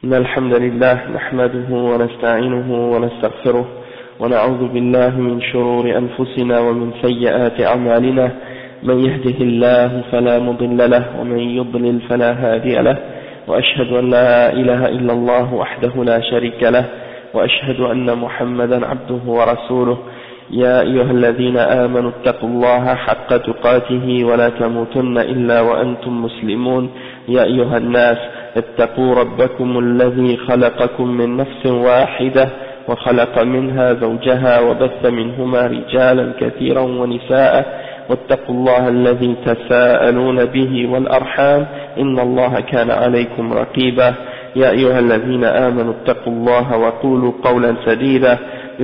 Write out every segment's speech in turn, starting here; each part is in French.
إن الحمد لله نحمده ونستعينه ونستغفره ونعوذ بالله من شرور أنفسنا ومن سيئات أعمالنا من يهده الله فلا مضل له ومن يضلل فلا هادي له وأشهد أن لا إله إلا الله وحده لا شريك له وأشهد أن محمدا عبده ورسوله يا أيها الذين آمنوا اتقوا الله حق تقاته ولا تموتن إلا وأنتم مسلمون يا أيها الناس اتقوا ربكم الذي خلقكم من نفس واحدة وخلق منها زوجها وبث منهما رجالا كثيرا ونساء واتقوا الله الذي تساءلون به والأرحام إن الله كان عليكم رقيبا يا أيها الذين آمنوا اتقوا الله وقولوا قولا سديدا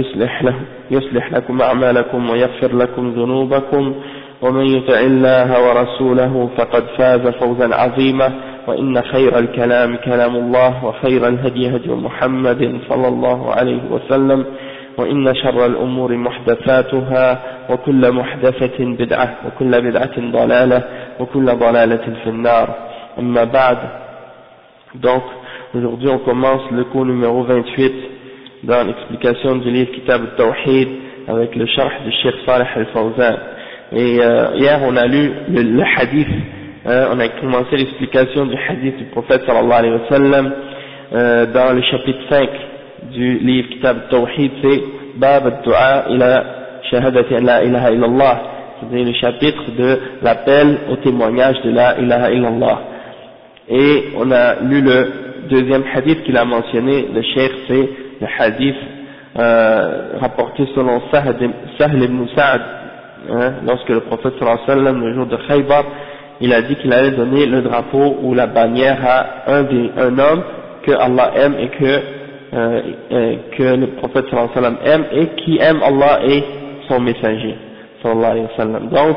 يصلح لكم أعمالكم ويغفر لكم ذنوبكم ومن يطع الله ورسوله فقد فاز فوزا عظيما وإن خير الكلام كلام الله وخير الهدي هدي محمد صلى الله عليه وسلم وإن شر الأمور محدثاتها وكل محدثة بدعة وكل بدعة ضلالة وكل ضلالة في النار أما بعد. Donc aujourd'hui on commence le cours numéro 28 dans l'explication du livre Kitab al-Tawhid avec le sharh du Cheikh Salih al-Fawzan. Et hier on a lu le hadith, on a commencé l'explication du hadith du prophète sallallahu alayhi wa sallam dans le chapitre 5 du livre Kitab al-Tawhid, c'est Bab al-Du'a ila shahadati la ilaha illallah, c'est-à-dire le chapitre de l'appel au témoignage de la ilaha illallah. Et on a lu le deuxième hadith qu'il a mentionné, le cheikh, c'est le hadith rapporté selon Sahl ibn Sa'd, lorsque le prophète sallallahu alayhi wa sallam, le jour de Khaybar, il a dit qu'il allait donner le drapeau ou la bannière à un homme que Allah aime et que le prophète sallallahu alayhi wa sallam aime et qui aime Allah et son messager sallallahu alayhi wa sallam. Donc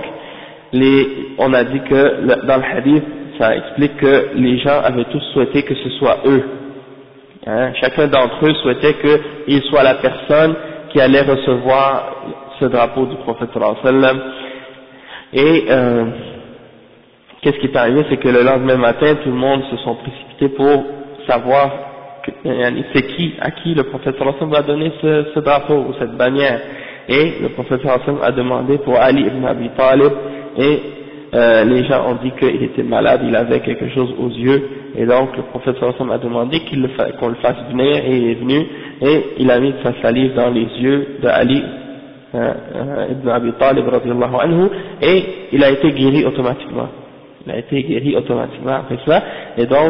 on a dit que dans le hadith ça explique que les gens avaient tous souhaité que ce soit eux, chacun d'entre eux souhaitait qu'il soit la personne qui allait recevoir ce drapeau du prophète sallallahu alayhi wa sallam. Et qu'est-ce qui est arrivé, c'est que le lendemain matin tout le monde se sont précipités pour savoir c'est à qui le prophète sallallahu alayhi wa sallam va donner ce drapeau ou cette bannière. Et le prophète sallallahu alayhi wa sallam a demandé pour Ali ibn Abi Talib, et les gens ont dit qu'il était malade, il avait quelque chose aux yeux, et donc le prophète sallallahu alayhi wa sallam a demandé qu'on le fasse venir, et il est venu, et il a mis sa salive dans les yeux de Ali ibn Abi Talib radiyallahu anhu, et il a été guéri automatiquement. Il a été guéri automatiquement après cela, et donc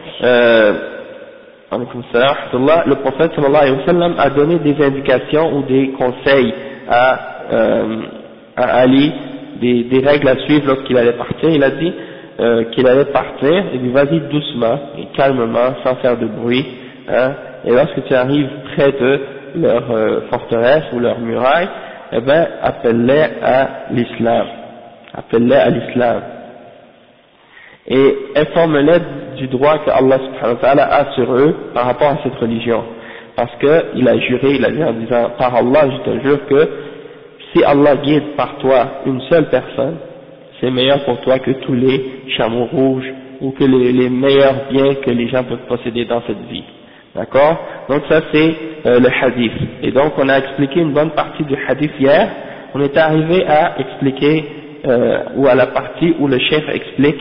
le prophète sallallahu alayhi wa sallam a donné des indications ou des conseils à Ali, des règles à suivre lorsqu'il allait partir. Il a dit qu'il allait partir, il dit vas-y doucement et calmement, sans faire de bruit, et lorsque tu arrives près de leur forteresse ou leur muraille, eh ben appelle-les à l'islam, et informe-les du droit que Allah subhanahu wa ta'ala a sur eux par rapport à cette religion, parce qu'il a juré, il a dit en disant par Allah je te jure que si Allah guide par toi une seule personne, c'est meilleur pour toi que tous les chameaux rouges ou que les meilleurs biens que les gens peuvent posséder dans cette vie. D'accord? Donc ça c'est le hadith. Et donc on a expliqué une bonne partie du hadith hier. On est arrivé à expliquer ou à la partie où le chef explique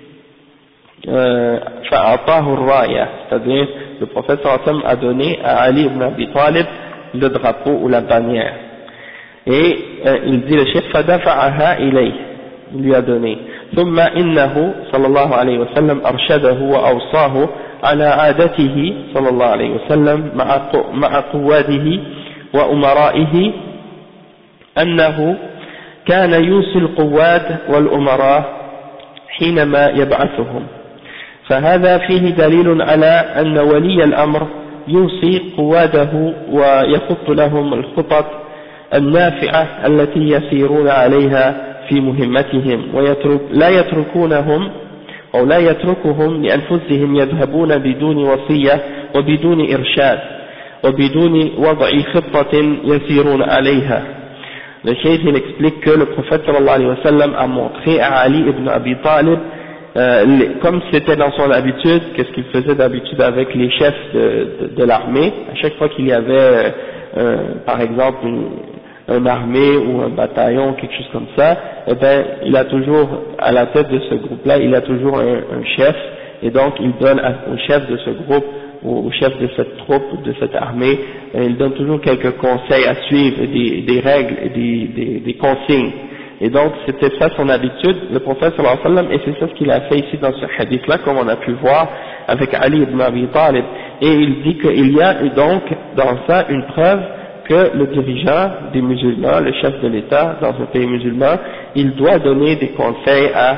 c'est-à-dire le prophète sallallahu alayhi wa sallam a donné à Ali ibn Abi Talib le drapeau ou la bannière, et il dit le chef fadafa'aha ilayh, il lui a donné. ثم إنه صلى الله عليه وسلم أرشده وأوصاه على عادته صلى الله عليه وسلم مع قواده وأمرائه أنه كان يوصي القواد والأمراء حينما يبعثهم، فهذا فيه دليل على أن ولي الأمر يوصي قواده ويخط لهم الخطط النافعة التي يسيرون عليها في مهمتهم، لا يتركونهم أو لا يتركهم لأنفسهم يذهبون بدون وصية وبدون إرشاد وبدون وضع خطة يسيرون عليها. Le cheikh il explique que le prophète sallallahu alayhi wa sallam a montré à Ali ibn Abi Talib comme c'était dans son habitude, qu'est-ce qu'il faisait d'habitude avec les chefs de l'armée, à chaque fois qu'il y avait, par exemple, une armée ou un bataillon, quelque chose comme ça, eh ben, il a toujours, à la tête de ce groupe-là, il a toujours un chef, et donc il donne au chef de ce groupe, au chef de cette troupe, de cette armée, il donne toujours quelques conseils à suivre, des règles, et des consignes. Et donc c'était ça son habitude, le prophète sallallahu alayhi wa sallam, et c'est ça ce qu'il a fait ici dans ce hadith-là, comme on a pu voir avec Ali ibn Abi Talib. Et il dit qu'il y a donc dans ça une preuve que le dirigeant des musulmans, le chef de l'État dans un pays musulman, il doit donner des conseils à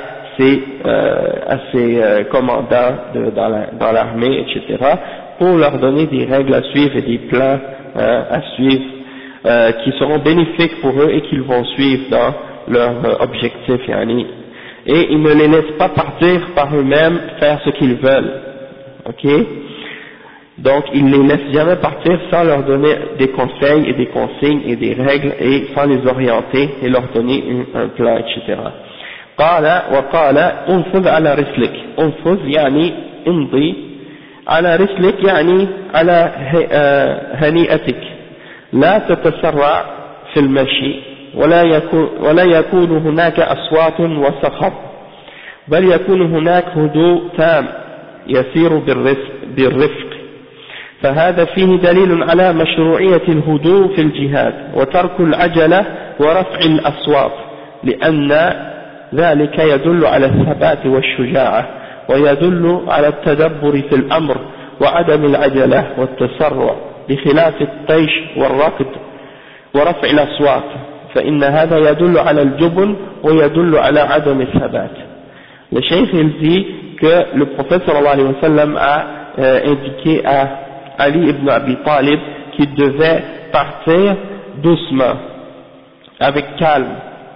ses commandants dans l'armée, etc., pour leur donner des règles à suivre et des plans à suivre qui seront bénéfiques pour eux et qu'ils vont suivre dans leur objectif. Et ils ne les laissent pas partir par eux-mêmes faire ce qu'ils veulent. Ok? Donc ils ne les laissent jamais partir sans leur donner des conseils et des consignes et des règles et sans les orienter et leur donner un plan, etc. قال وقال انفذ على رسلك انفذ يعني امضي على رسلك يعني على هنيئتك لا تتسرع في المشي ولا يكون هناك أصوات وصخب بل يكون هناك هدوء تام يسير بالرفق فهذا فيه دليل على مشروعية الهدوء في الجهاد وترك العجلة ورفع الأصوات لأن ذلك يدل على الثبات والشجاعة ويدل على التدبر في الأمر وعدم العجلة والتسرع بخلاف الطيش والركض ورفع الأصوات فإن هذا يدل على الجبن ويدل على عدم الثبات. Le cheikh il dit que le prophète sallallahu alayhi wa sallam a indiqué à Ali ibn Abi Talib qu'il devait partir doucement, avec calme,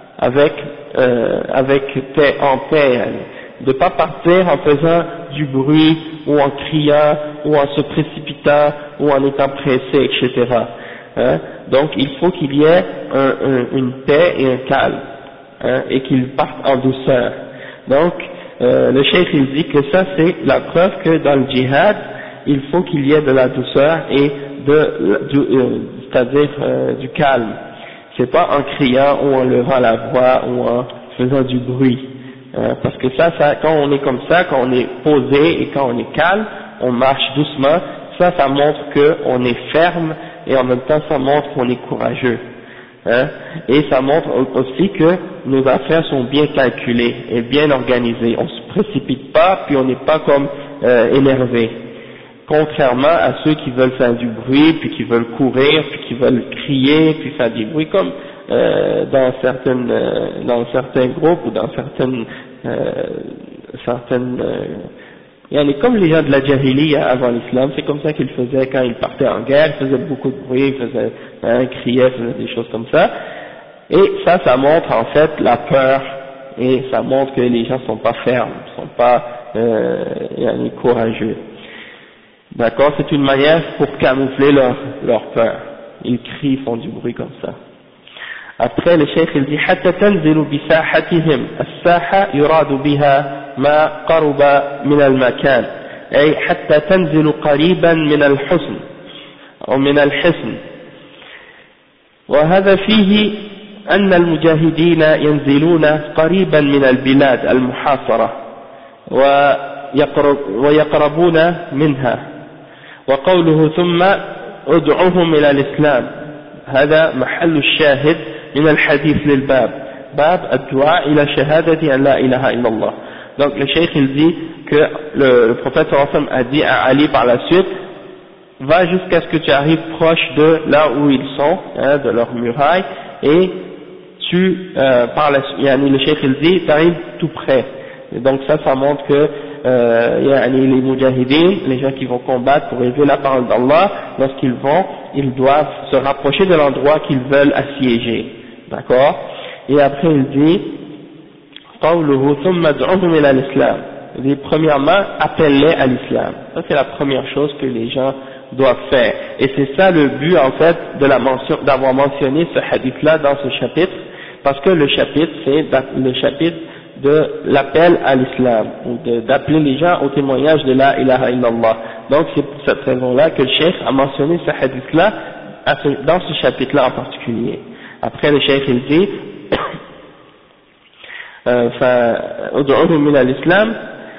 en paix, de pas partir en faisant du bruit ou en criant ou en se précipitant ou en étant pressé, etc. Donc il faut qu'il y ait une paix et un calme, et qu'il parte en douceur. Donc le cheikh il dit que ça c'est la preuve que dans le djihad il faut qu'il y ait de la douceur et c'est-à-dire du calme. C'est pas en criant ou en levant la voix ou en faisant du bruit, parce que ça quand on est comme ça, quand on est posé et quand on est calme, on marche doucement, ça montre qu'on est ferme et en même temps ça montre qu'on est courageux, et ça montre aussi que nos affaires sont bien calculées et bien organisées, on se précipite pas puis on n'est pas comme énervé. Contrairement à ceux qui veulent faire du bruit, puis qui veulent courir, puis qui veulent crier, puis faire du bruit, comme dans certains groupes ou dans certaines comme les gens de la Jahiliya avant l'islam, c'est comme ça qu'ils faisaient quand ils partaient en guerre, ils faisaient beaucoup de bruit, ils criaient, faisaient des choses comme ça, et ça montre en fait la peur, et ça montre que les gens sont pas fermes, sont pas courageux. D'accord, c'est une manière pour camoufler leur peur. Ils crient, font du bruit comme ça. Après, le cheikh il dit حتى تنزل بساحتهم الساحة يراد بها ما قرب من المكان أي حتى تنزل قريبا من الحصن أو من الحصن وهذا فيه أن المجاهدين ينزلون قريبا من البلاد المحاصرة ويقربون منها وقوله ثم ادعوهم إلى الإسلام هذا محل الشاهد من الحديث للباب باب الدعاء إلى شهادة أن لا إله إلا الله. Donc le cheikh il dit que le prophète sallallahu alayhi wa sallam a dit à Ali par la suite, va jusqu'à ce que tu arrives proche de là où ils sont, de leur muraille, et le cheikh il dit, tu arrives tout près. Et donc ça montre que les mujahideen, les gens qui vont combattre pour élever la parole d'Allah, lorsqu'ils ils doivent se rapprocher de l'endroit qu'ils veulent assiéger. D'accord? Et après il dit قوله ثم ادعوهم إلى الإسلام. Il dit premièrement appelle-les à l'islam. Ça c'est la première chose que les gens doivent faire. Et c'est ça le but en fait d'avoir mentionné ce hadith là dans ce chapitre, parce que le chapitre c'est le chapitre de l'appel à l'islam, ou d'appeler les gens au témoignage de la ilaha illallah. Donc c'est pour cette raison-là que le cheikh a mentionné ce hadith-là dans ce chapitre-là en particulier. Après le cheikh il dit فادعوهم من الإسلام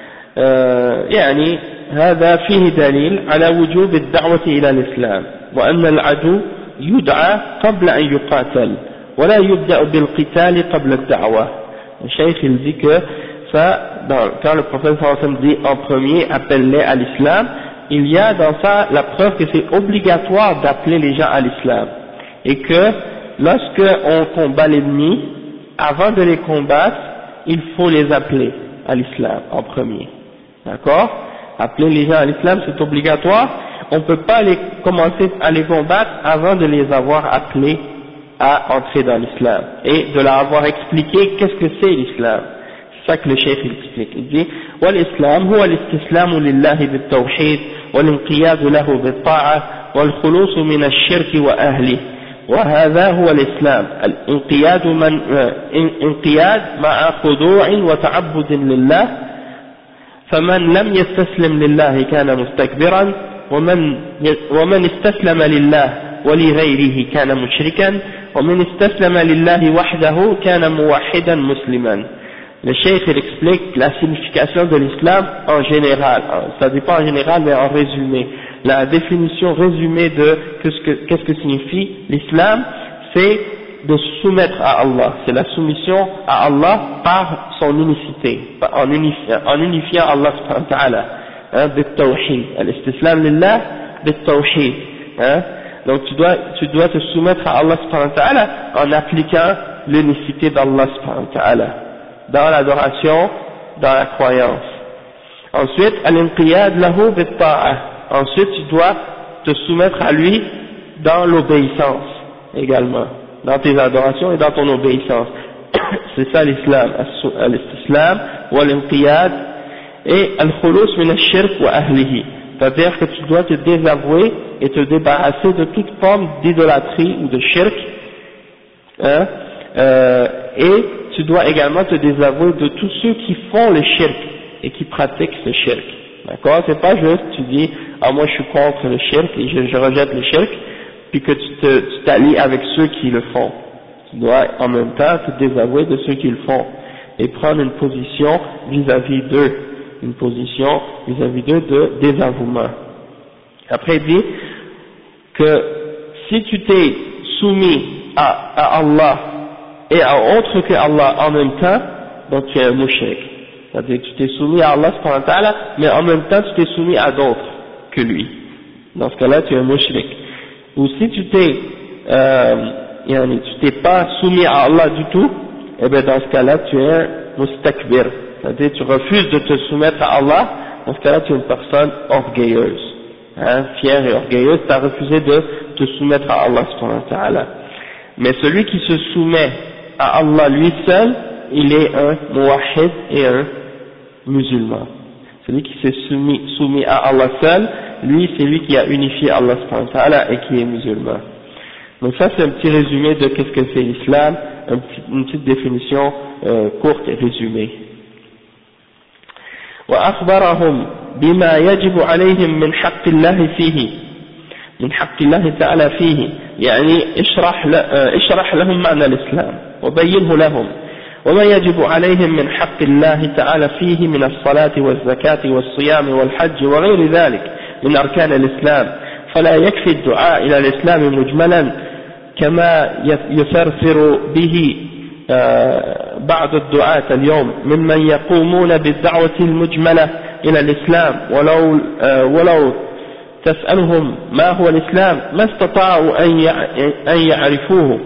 يعني هذا فيه دليل على وجوب الدعوة إلى الإسلام وأن العدو يدعى قبل أن يقاتل ولا يبدأ بالقتال قبل الدعوة. Le cheikh il dit que quand le prophète sallallahu alayhi wa sallam dit en premier appelle-les à l'islam, il y a dans ça la preuve que c'est obligatoire d'appeler les gens à l'islam et que lorsque on combat l'ennemi, avant de les combattre, il faut les appeler à l'islam en premier. D'accord? Appeler les gens à l'islam c'est obligatoire, on ne peut pas commencer à les combattre avant de les avoir appelés à entrer dans l'islam et de leur avoir expliqué qu'est-ce que c'est l'islam. C'est ça que le cheikh explique. Il dit والإسلام هو الاستسلام لله بالتوحيد والانقياد له بالطاعة والخلوص من الشرك وأهله وهذا هو الإسلام انقياد مع خضوع وتعبد لله فمن لم يستسلم لله كان مستكبرا ومن استسلم لله ولغيره كان مشركا ومن استسلم لله وحده كان موحدا مسلما. Le cheikh il explique la signification de l'islam en général, ça dépend en général mais en résumé. La définition résumée de qu'est-ce que signifie l'islam, c'est de se soumettre à Allah, c'est la soumission à Allah par son unicité, en unifiant Allah subhanahu wa ta'ala, bit-tawhid, al-istislam lillah bit-tawhid, donc tu dois te soumettre à Allah subhanahu wa ta'ala en appliquant l'unicité d'Allah subhanahu wa ta'ala, dans l'adoration, dans la croyance. Ensuite, al-inqiyad lahu bit-ta'ah, ensuite tu dois te soumettre à lui dans l'obéissance également, dans tes adorations et dans ton obéissance. C'est ça l'islam, al-istislam wal-inqiyad et al-khulus min al-shirk wa ahlihi, c'est-à-dire que tu dois te désavouer et te débarrasser de toute forme d'idolâtrie ou de shirk, et tu dois également te désavouer de tous ceux qui font le shirk et qui pratiquent ce shirk. D'accord? C'est pas juste tu dis moi je suis contre le shirk et je rejette le shirk puis que tu t'allies avec ceux qui le font. Tu dois en même temps te désavouer de ceux qui le font et prendre une position vis-à-vis d'eux, une position vis-à-vis d'eux de désavouement. Après il dit que si tu t'es soumis à Allah et à autre que Allah en même temps, donc tu es un mushrik. C'est-à-dire que tu t'es soumis à Allah subhanahu wa ta'ala, mais en même temps tu t'es soumis à d'autres que lui. Dans ce cas-là, tu es un mushrik. Ou si tu t'es pas soumis à Allah du tout, eh bien dans ce cas-là, tu es un mustakbir. C'est-à-dire tu refuses de te soumettre à Allah, dans ce cas-là, tu es une personne orgueilleuse. Fière et orgueilleuse, tu as refusé de te soumettre à Allah subhanahu wa ta'ala. Mais celui qui se soumet à Allah lui seul, il est un muwahhid et un musulman. Celui qui s'est soumis à Allah seul, lui c'est lui qui a unifié Allah subhanahu wa ta'ala et qui est musulman. Donc ça c'est un petit résumé de qu'est-ce que c'est l'islam, une petite définition courte et résumée. وأخبرهم بما يجب عليهم من حق الله فيه من حق الله تعالى فيه يعني اشرح لهم معنى الإسلام وبينه لهم وما يجب عليهم من حق الله تعالى فيه من الصلاة والزكاة والصيام والحج وغير ذلك من أركان الإسلام فلا يكفي الدعاء إلى الإسلام مجملا كما يثرثر به بعض الدعاة اليوم ممن يقومون بالدعوة المجملة إلى الإسلام ولو تسألهم ما هو الإسلام ما استطاعوا أن يعرفوه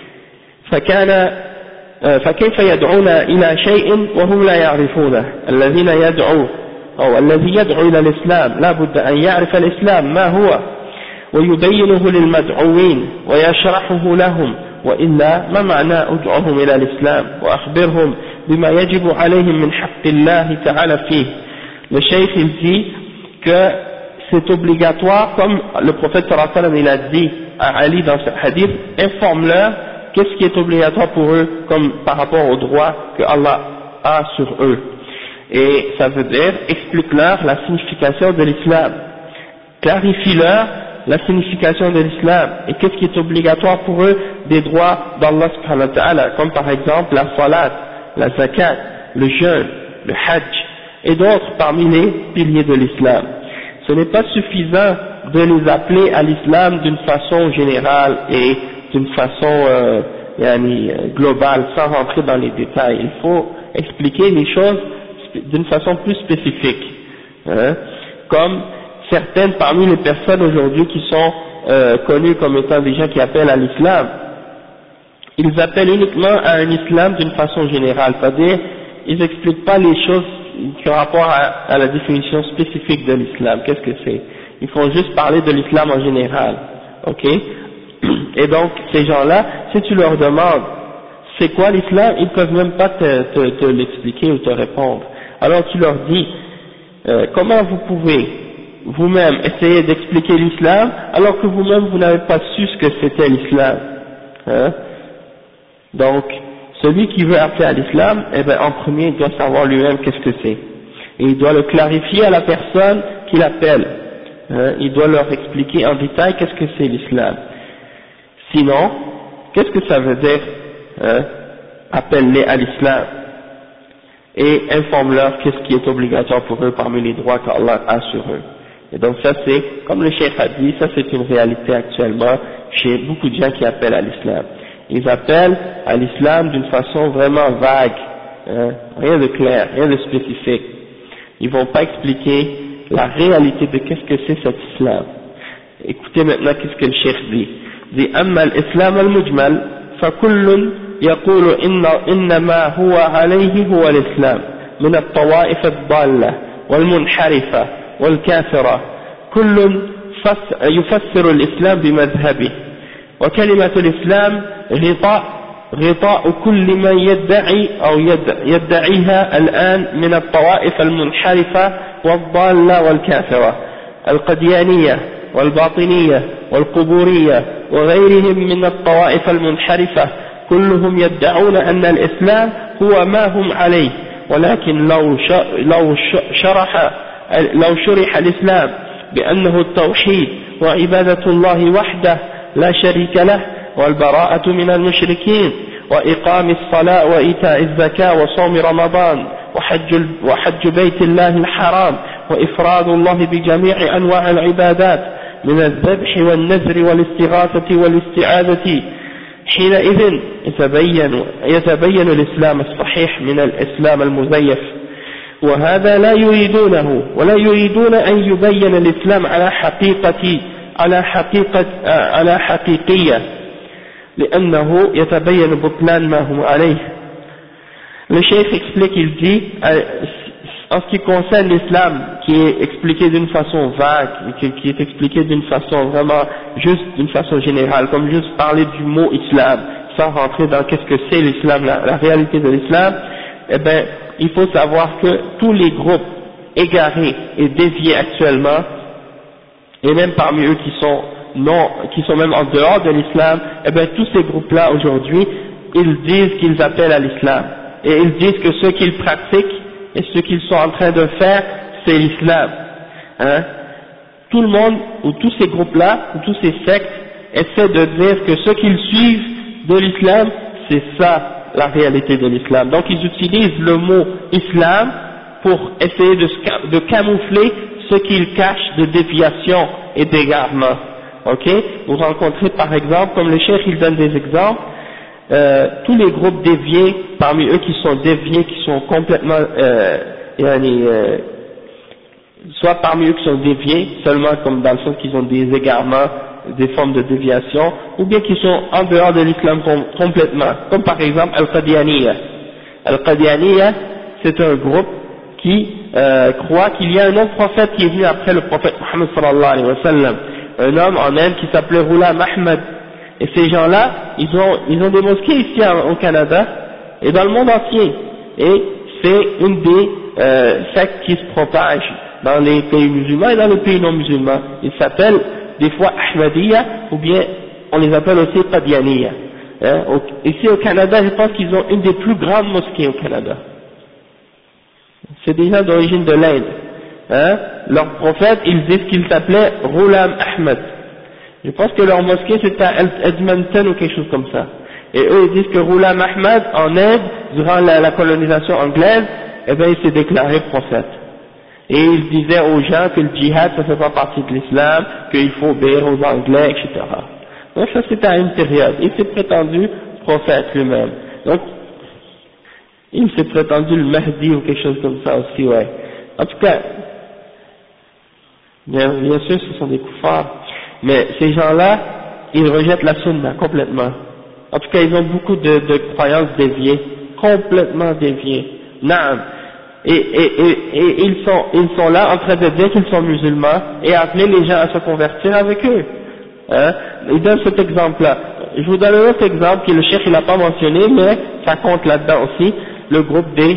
فكيف يدعون إلى شيء وهم لا يعرفونه الذي يدعو إلى الإسلام لا بد أن يعرف الإسلام ما هو ويبينه للمدعوين ويشرحه لهم وإلا ما معنى أدعوهم إلى الإسلام وأخبرهم بما يجب عليهم من حق الله تعالى فيه. Le cheikh il dit que c'est obligatoire, comme le prophète sallallahu alayhi wa sallam il a dit à Ali dans ce hadith, informe-leur qu'est-ce qui est obligatoire pour eux comme par rapport au droit que Allah a sur eux. Et ça veut dire, explique-leur la signification de l'islam, clarifie-leur la signification de l'islam et qu'est-ce qui est obligatoire pour eux des droits d'Allah subhanahu wa ta'ala, comme par exemple la salat, la zakat, le jeûne, le hajj et d'autres parmi les piliers de l'islam. Ce n'est pas suffisant de les appeler à l'islam d'une façon générale et d'une façon globale, sans rentrer dans les détails. Il faut expliquer les choses d'une façon plus spécifique, comme certaines parmi les personnes aujourd'hui qui sont connues comme étant des gens qui appellent à l'islam. Ils appellent uniquement à un islam d'une façon générale, c'est-à-dire ils n'expliquent pas les choses qui ont rapport à la définition spécifique de l'islam. Qu'est-ce que c'est? Ils font juste parler de l'islam en général, ok? Et donc ces gens-là, si tu leur demandes c'est quoi l'islam, ils ne peuvent même pas te l'expliquer ou te répondre. Alors tu leur dis comment vous pouvez vous-même essayer d'expliquer l'islam alors que vous-même vous n'avez pas su ce que c'était l'islam, Donc celui qui veut appeler à l'islam, eh ben en premier il doit savoir lui-même qu'est-ce que c'est, et il doit le clarifier à la personne qui l'appelle, il doit leur expliquer en détail qu'est-ce que c'est l'islam. Sinon, qu'est-ce que ça veut dire appelle-les à l'islam et informe-leur qu'est-ce qui est obligatoire pour eux parmi les droits qu'Allah a sur eux. Et donc ça c'est, comme le cheikh a dit, ça c'est une réalité actuellement chez beaucoup de gens qui appellent à l'islam. Ils appellent à l'islam d'une façon vraiment vague, rien de clair, rien de spécifique. Ils vont pas expliquer la réalité de qu'est-ce que c'est cet islam. Écoutez maintenant qu'est-ce que le cheikh dit. Il dit أما الإسلام المجمل فكل يقول إنما هو عليه هو الإسلام من الطوائف الضالة والمنحرفة والكافرة كل يفسر الإسلام بمذهبه وكلمة الإسلام غطاء كل من يدعي أو يدعيها الآن من الطوائف المنحرفة والضالة والكافرة القديانية والباطنية والقبورية وغيرهم من الطوائف المنحرفة كلهم يدعون أن الإسلام هو ما هم عليه ولكن لو شرح الإسلام بأنه التوحيد وعبادة الله وحده لا شريك له والبراءة من المشركين وإقام الصلاة وإيتاء الزكاة وصوم رمضان وحج بيت الله الحرام وإفراد الله بجميع أنواع العبادات من الذبح والنذر والاستغاثة والاستعاذة حينئذ يتبين الإسلام الصحيح من الإسلام المزيف وهذا لا يريدونه ولا يريدون أن يبين الإسلام على حقيقية لأنه يتبين بطلان ما هم عليه. Le cheikh explique, il dit, en ce qui concerne l'islam, qui est expliqué d'une façon vague, qui est expliqué d'une façon vraiment, juste d'une façon générale, comme juste parler du mot islam, sans rentrer dans qu'est-ce que c'est l'islam, la réalité de l'islam, eh ben, il faut savoir que tous les groupes égarés et déviés actuellement, et même parmi eux qui sont même en dehors de l'islam, eh ben, tous ces groupes-là aujourd'hui, ils disent qu'ils appellent à l'islam. Et ils disent que ce qu'ils pratiquent et ce qu'ils sont en train de faire, c'est l'islam. Tout le monde, ou tous ces groupes-là, ou tous ces sectes, essaient de dire que ce qu'ils suivent de l'islam, c'est ça la réalité de l'islam. Donc ils utilisent le mot islam pour essayer de camoufler ce qu'ils cachent de déviation et d'égarement. Ok? Vous rencontrez par exemple, comme le cheikh il donne des exemples, tous les groupes déviés, parmi eux qui sont déviés, qui sont complètement, soit parmi eux qui sont déviés, seulement comme dans le sens qu'ils ont des égarements, des formes de déviation, ou bien qui sont en dehors de l'islam complètement, comme par exemple Al-Qadianiya. Al-Qadianiya, c'est un groupe qui croit qu'il y a un autre prophète qui est venu après le prophète Muhammad sallallahu alayhi wa sallam, un homme en Inde qui s'appelait Ghulam Ahmad. Et ces gens-là, ils ont des mosquées ici au Canada et dans le monde entier. Et c'est une des sectes qui se propagent dans les pays musulmans et dans les pays non musulmans. Ils s'appellent des fois Ahmadiyya ou bien on les appelle aussi Qadianiyya. Ici au Canada, je pense qu'ils ont une des plus grandes mosquées au Canada. C'est des gens d'origine de l'Inde. Hein? Leur prophète, ils disent qu'il s'appelait Ghulam Ahmed. Je pense que leur mosquée c'était à Edmonton ou quelque chose comme ça. Et eux ils disent que Ghulam Ahmed en Inde, durant la colonisation anglaise, eh bien il s'est déclaré prophète. Et il disait aux gens que le djihad ça fait pas partie de l'islam, qu'il faut obéir aux Anglais, etc. Donc ça c'était à une période. Il s'est prétendu prophète lui-même. Donc il s'est prétendu le Mahdi ou quelque chose comme ça aussi, ouais. En tout cas, bien sûr ce sont des kuffars, mais ces gens-là, ils rejettent la sunna complètement. En tout cas, ils ont beaucoup de croyances déviées, complètement déviées. Naam. Et ils sont là en train de dire qu'ils sont musulmans et appeler les gens à se convertir avec eux. Hein? Ils donnent cet exemple-là. Je vous donne un autre exemple que le cheikh il n'a pas mentionné, mais ça compte là-dedans aussi, le groupe des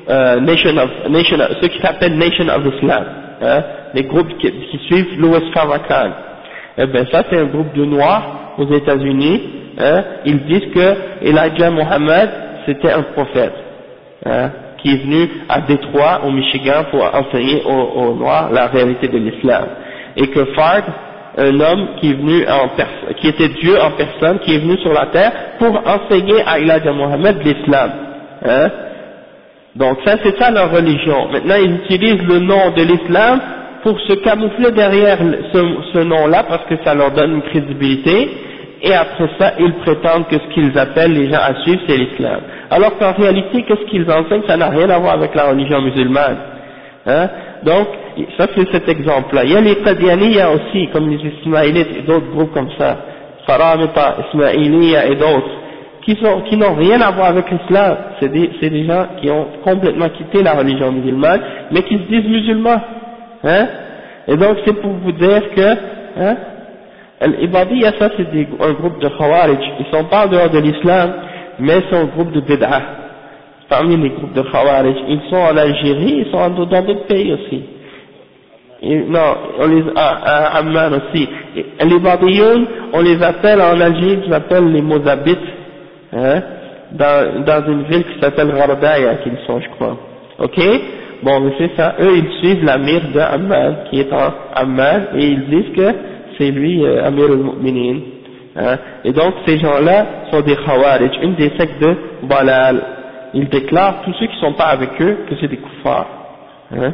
ceux qui s'appellent Nation of Islam, hein? Les groupes qui suivent Louis Farrakhan. Eh ben ça c'est un groupe de noirs aux États-Unis. Hein? Ils disent que Elijah Muhammad c'était un prophète. Hein? Qui est venu à Détroit, au Michigan, pour enseigner aux Noirs la réalité de l'islam. Et que Fard, un homme qui est venu qui était Dieu en personne, qui est venu sur la terre pour enseigner à Elijah Muhammad l'islam. Hein? Donc ça, c'est ça leur religion. Maintenant, ils utilisent le nom de l'islam pour se camoufler derrière ce nom-là, parce que ça leur donne une crédibilité. Et après ça, ils prétendent que ce qu'ils appellent les gens à suivre, c'est l'islam. Alors qu'en réalité, qu'est-ce qu'ils enseignent, ça n'a rien à voir avec la religion musulmane. Hein? Donc, ça c'est cet exemple-là. Il y a les Qadianiya aussi, comme les Ismaélites et d'autres groupes comme ça, Faramita, Ismaéliya et d'autres, qui n'ont rien à voir avec l'islam. C'est des gens qui ont complètement quitté la religion musulmane, mais qui se disent musulmans. Hein? Et donc c'est pour vous dire que, hein, Al-Ibadiyya, ça c'est un groupe de Khawarij, ils sont pas en dehors de l'islam, mais c'est un groupe de Bid'ah. Parmi les groupes de Khawarij, ils sont en Algérie, ils sont dans d'autres pays aussi. Non, à Amman aussi. Al-Ibadiyoun, on les appelle en Algérie, ils s'appellent les Mozabites, hein, dans une ville qui s'appelle Ghardaya, qu'ils sont, je crois. Ok? Bon, mais c'est ça, eux ils suivent l'amir de Amman, qui est en Amman, et ils disent que c'est lui, Amir al-Mu'minin. Hein? Et donc ces gens-là sont des Khawarij, une des sectes de Balal. Ils déclarent, tous ceux qui ne sont pas avec eux, que c'est des kuffars. Hein?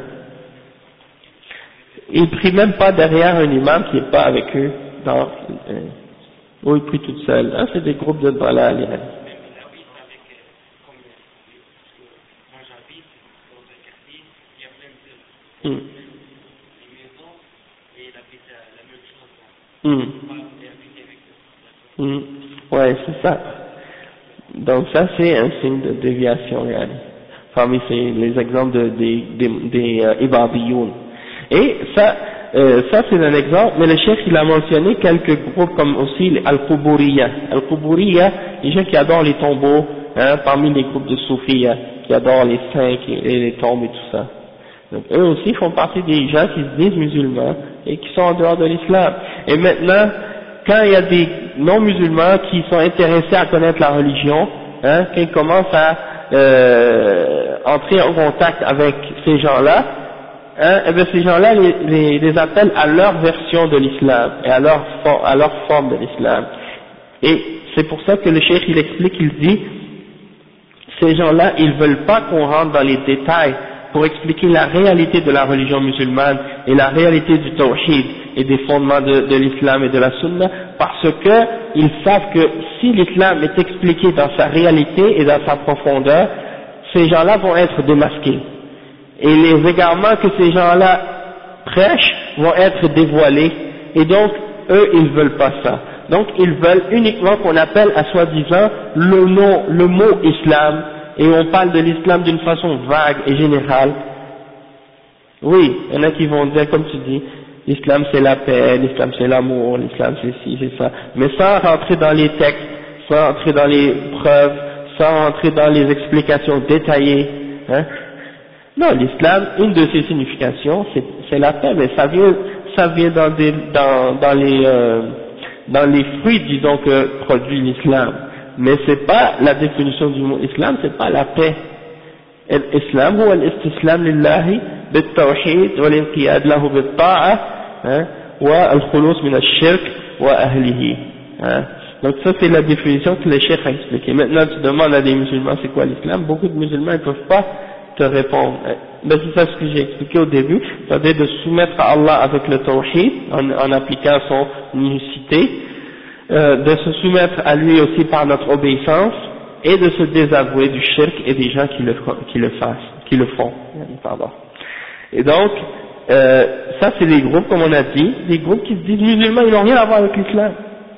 Ils ne prient même pas derrière un imam qui n'est pas avec eux, où ils prient tout seuls. Hein? C'est des groupes de Balal. Hein? Ouais, c'est ça. Donc ça c'est un signe de déviation, parmi les exemples des Ibadiyoun. Et ça c'est un exemple, mais le chef il a mentionné quelques groupes comme aussi les Al-Quburiyya. Al-Quburiyya, les gens qui adorent les tombeaux, hein, parmi les groupes de Soufiyya, qui adorent les saints et les tombes et tout ça. Donc eux aussi font partie des gens qui se disent musulmans et qui sont en dehors de l'islam. Et maintenant, quand il y a des non-musulmans qui sont intéressés à connaître la religion, hein, quand ils commencent à entrer en contact avec ces gens-là, hein, et bien ces gens-là les appellent à leur version de l'islam et à leur forme de l'islam. Et c'est pour ça que le cheikh il explique, il dit, ces gens-là ils veulent pas qu'on rentre dans les détails pour expliquer la réalité de la religion musulmane et la réalité du tawhid et des fondements de l'islam et de la sunna, parce que ils savent que si l'islam est expliqué dans sa réalité et dans sa profondeur, ces gens-là vont être démasqués. Et les égarements que ces gens-là prêchent vont être dévoilés, et donc eux ils veulent pas ça. Donc ils veulent uniquement qu'on appelle à soi-disant le mot islam, et on parle de l'islam d'une façon vague et générale. Oui, il y en a qui vont dire, comme tu dis, l'islam c'est la paix, l'islam c'est l'amour, l'islam c'est ci, c'est ça, mais sans rentrer dans les textes, sans rentrer dans les preuves, sans rentrer dans les explications détaillées. Hein? Non, l'islam, une de ses significations, c'est la paix, mais ça vient dans les fruits, disons, que produit l'islam. Mais c'est pas la définition du mot islam, c'est pas la paix. الإسلام هو الاستسلام لله بالتوحيد والانقياد له بالطاعة والخلوص من الشرك وأهله. Donc ça c'est la définition que le cheikh a expliqué. Maintenant tu demandes à des musulmans c'est quoi l'islam, beaucoup de musulmans ne peuvent pas te répondre. Ben, c'est ça ce que j'ai expliqué au début, c'est-à-dire de soumettre à Allah avec le tawhid en appliquant son unicité, de se soumettre à lui aussi par notre obéissance et de se désavouer du shirk et des gens qui le font. Pardon. Et donc ça c'est des groupes comme on a dit, des groupes qui se disent musulmans, ils n'ont rien à voir avec l'islam.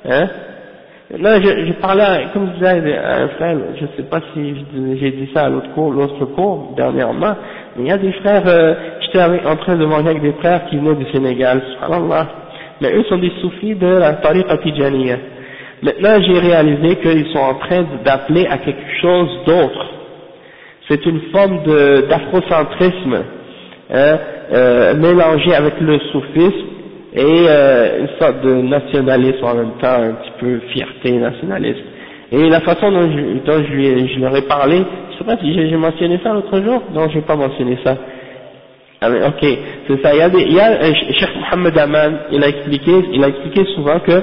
Là, je parlais, comme je disais à un frère, je ne sais pas si j'ai dit ça à l'autre cours dernièrement, mais il y a des frères, j'étais en train de manger avec des frères qui venaient du Sénégal, subhanallah, mais eux sont des soufis de la tariqa Tijaniyya. Maintenant, j'ai réalisé qu'ils sont en train d'appeler à quelque chose d'autre. C'est une forme d'afrocentrisme, mélangé avec le soufisme, et une sorte de nationalisme en même temps, un petit peu fierté nationaliste. Et la façon dont je leur ai parlé, je sais pas si j'ai mentionné ça l'autre jour, non, j'ai pas mentionné ça. Ah mais ok, c'est ça. Il y a Cheikh Mohammed Aman, il a expliqué souvent que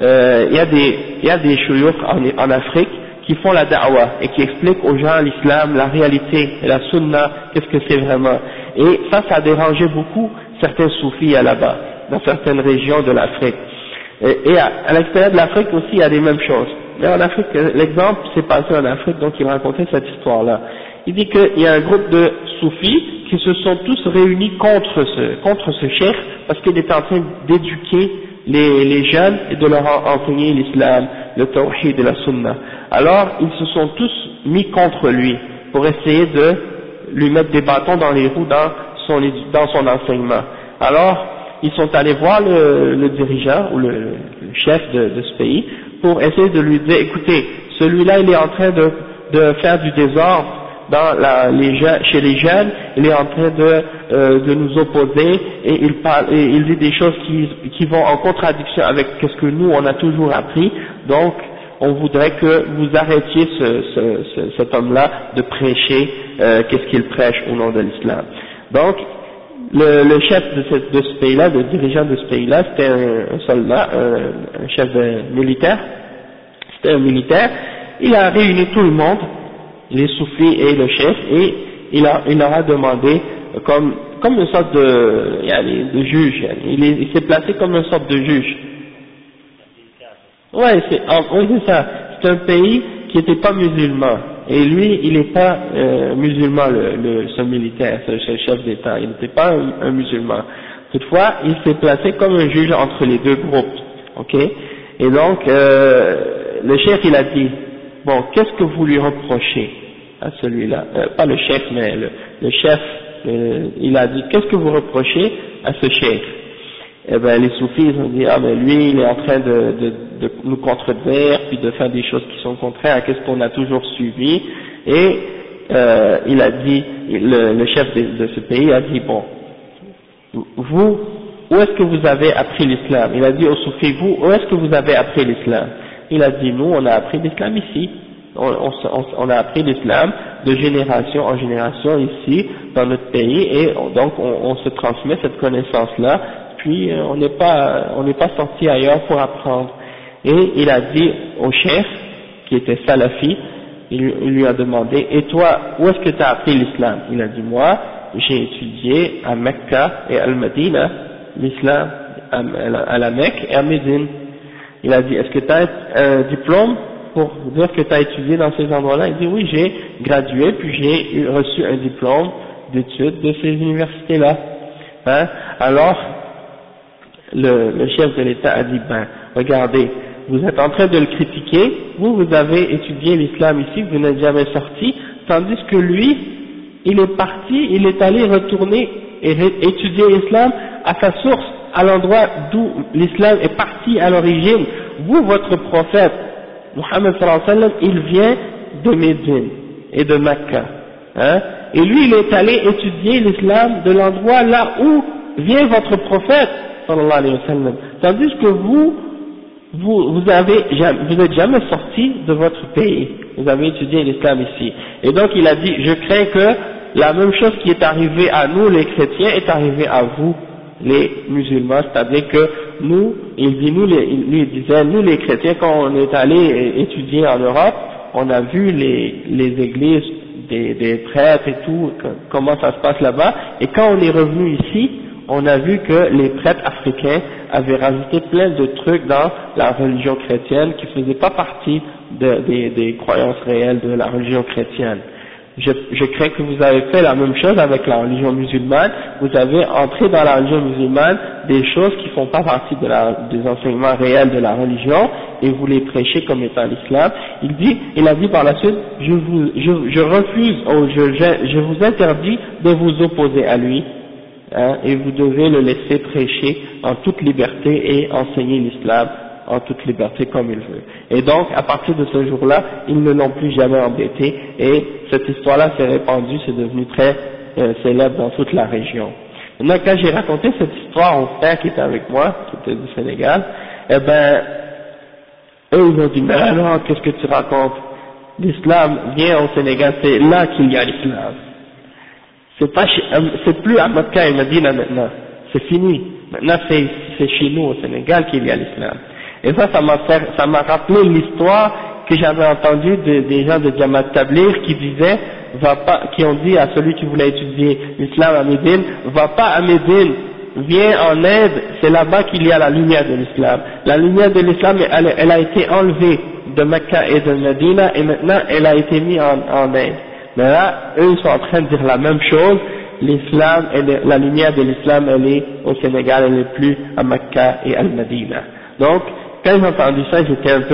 il y a des shuyukh en Afrique qui font la da'wah et qui expliquent aux gens l'islam, la réalité, et la sunna, qu'est-ce que c'est vraiment. Et ça a dérangé beaucoup certains soufis là-bas, dans certaines régions de l'Afrique. Et à l'extérieur de l'Afrique aussi, il y a les mêmes choses. Mais en Afrique, l'exemple s'est passé en Afrique, donc il racontait cette histoire-là. Il dit qu'il y a un groupe de soufis qui se sont tous réunis contre ce cheikh, parce qu'il était en train d'éduquer les jeunes et de leur enseigner l'islam, le tawhid et la sunna. Alors, ils se sont tous mis contre lui, pour essayer de lui mettre des bâtons dans les roues dans son enseignement. Alors, ils sont allés voir le dirigeant ou le chef de ce pays pour essayer de lui dire, écoutez, celui-là il est en train de faire du désordre chez les jeunes, il est en train de nous opposer et il dit des choses qui vont en contradiction avec ce que nous on a toujours appris, donc on voudrait que vous arrêtiez cet homme-là de prêcher qu'est-ce qu'il prêche au nom de l'islam. Donc le chef de ce pays-là, le dirigeant de ce pays-là, c'était un soldat, un chef militaire, c'était un militaire, il a réuni tout le monde, les soufis et le chef, et il leur a demandé, comme une sorte de juge, il s'est placé comme une sorte de juge. Ouais, c'est ça, c'est un pays qui n'était pas musulman. Et lui, il n'est pas musulman, ce militaire, ce chef d'État, il n'était pas un musulman. Toutefois, il s'est placé comme un juge entre les deux groupes, ok. Et donc, le chef, il a dit, bon, qu'est-ce que vous lui reprochez à celui-là, pas le chef, mais le chef, il a dit, qu'est-ce que vous reprochez à ce chef? Eh ben, les soufis, ils ont dit, ah ben lui, il est en train de nous contredire, puis de faire des choses qui sont contraires à ce qu'on a toujours suivi, et il a dit, le chef de ce pays a dit, bon, vous, où est-ce que vous avez appris l'islam? Il a dit aux soufis, vous, où est-ce que vous avez appris l'islam? Il a dit, nous, on a appris l'islam ici. On a appris l'islam de génération en génération ici, dans notre pays, et donc on se transmet cette connaissance-là, puis on n'est pas sorti ailleurs pour apprendre. Et il a dit au chef, qui était salafi, il lui a demandé, et toi, où est-ce que tu as appris l'islam? Il a dit, moi, j'ai étudié à Mecca et à Al-Madina, l'islam, à la Mecque et à Médine. Il a dit, est-ce que tu as un diplôme pour dire que tu as étudié dans ces endroits-là? Il dit, oui, j'ai gradué, puis j'ai reçu un diplôme d'études de ces universités-là. Alors, le chef de l'État a dit, ben, regardez, vous êtes en train de le critiquer, vous avez étudié l'islam ici, vous n'êtes jamais sorti, tandis que lui, il est parti, il est allé retourner et étudier l'islam à sa source, à l'endroit d'où l'islam est parti à l'origine. Vous, votre prophète, Muhammad sallallahu alayhi wa sallam, il vient de Médine et de Mecca, et lui, il est allé étudier l'islam de l'endroit là où vient votre prophète, sallallahu alayhi wa sallam, tandis que vous êtes jamais sorti de votre pays, vous avez étudié l'islam ici. Et donc il a dit, je crains que la même chose qui est arrivée à nous les chrétiens est arrivée à vous les musulmans, c'est-à-dire que nous, il disait, nous les chrétiens, quand on est allé étudier en Europe, on a vu les églises des prêtres et tout, comment ça se passe là-bas, et quand on est revenu ici, on a vu que les prêtres africains avaient rajouté plein de trucs dans la religion chrétienne qui ne faisaient pas partie des croyances réelles de la religion chrétienne. Je crains que vous avez fait la même chose avec la religion musulmane, vous avez entré dans la religion musulmane des choses qui ne font pas partie des enseignements réels de la religion, et vous les prêchez comme étant l'islam. Il a dit par la suite, je refuse, je vous interdis de vous opposer à lui, hein, et vous devez le laisser prêcher en toute liberté et enseigner l'islam en toute liberté comme il veut. Et donc, à partir de ce jour-là, ils ne l'ont plus jamais embêté, et cette histoire-là s'est répandue, c'est devenu très célèbre dans toute la région. Maintenant, quand j'ai raconté cette histoire au frère qui était avec moi, qui était du Sénégal, eh ben, eux ils ont dit, mais alors, qu'est-ce que tu racontes? L'islam vient au Sénégal, c'est là qu'il y a l'islam. C'est plus à Mecca et Medina maintenant, c'est fini. Maintenant, c'est chez nous au Sénégal qu'il y a l'islam. Et ça m'a rappelé l'histoire que j'avais entendue des gens de Jamaat Tabligh qui disaient, qui ont dit à celui qui voulait étudier l'islam à Médine, va pas à Médine, viens en Inde, c'est là-bas qu'il y a la lumière de l'islam. La lumière de l'islam, elle a été enlevée de Mecca et de Medina, et maintenant elle a été mise en Inde. Mais là, eux ils sont en train de dire la même chose, l'islam, la lumière de l'islam, elle est au Sénégal, elle n'est plus à Mecca et à Medina. Donc, quand j'ai entendu ça, j'étais un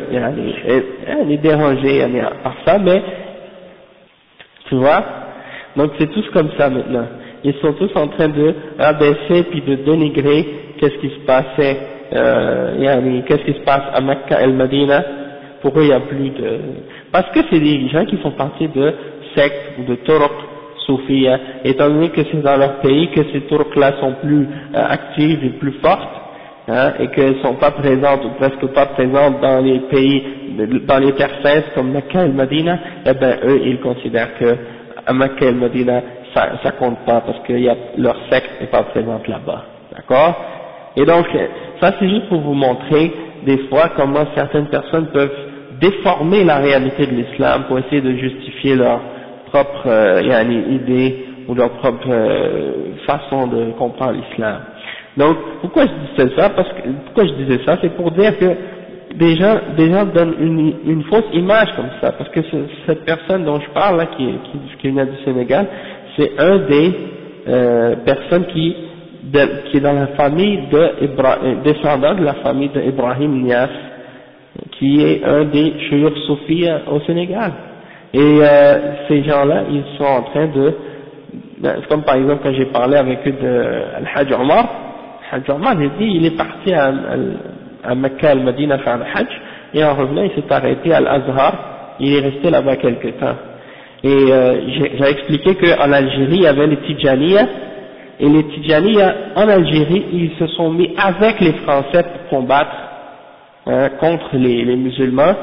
peu dérangé par ça, mais tu vois, donc c'est tous comme ça maintenant. Ils sont tous en train de rabaisser puis de dénigrer qu'est-ce qui se passait, qu'est-ce qui se passe à Mecca et Medina. Pour eux, il n'y a plus de... Parce que c'est des gens qui font partie de sectes ou de turuq soufia, étant donné que c'est dans leur pays que ces turuq-là sont plus actives et plus fortes, hein, et qu'elles ne sont pas présentes ou presque pas présentes dans les pays, dans les terres saintes comme Mecca et Medina, eh ben eux ils considèrent que à Mecca et Medina ça compte pas parce que leur secte n'est pas présente là-bas, d'accord? Et donc ça c'est juste pour vous montrer des fois comment certaines personnes peuvent déformer la réalité de l'islam pour essayer de justifier leur propre idée ou leur propre façon de comprendre l'islam. Donc, pourquoi je disais ça? C'est pour dire que des gens donnent une fausse image comme ça, parce que cette personne dont je parle là, qui vient du Sénégal, c'est un des personnes qui est dans la famille descendant de la famille d'Ibrahim Niass, qui est un des chouyours soufis au Sénégal. Et ces gens-là, ils sont en train de, comme par exemple quand j'ai parlé avec eux de Al-Hajj Omar, il est parti à Mecca al-Madina faire le Hajj, et en revenant il s'est arrêté à Al-Azhar, il est resté là-bas quelque temps. Et j'ai expliqué qu'en Algérie il y avait les Tidjaniya, et les Tidjaniya en Algérie ils se sont mis avec les Français pour combattre contre les musulmans,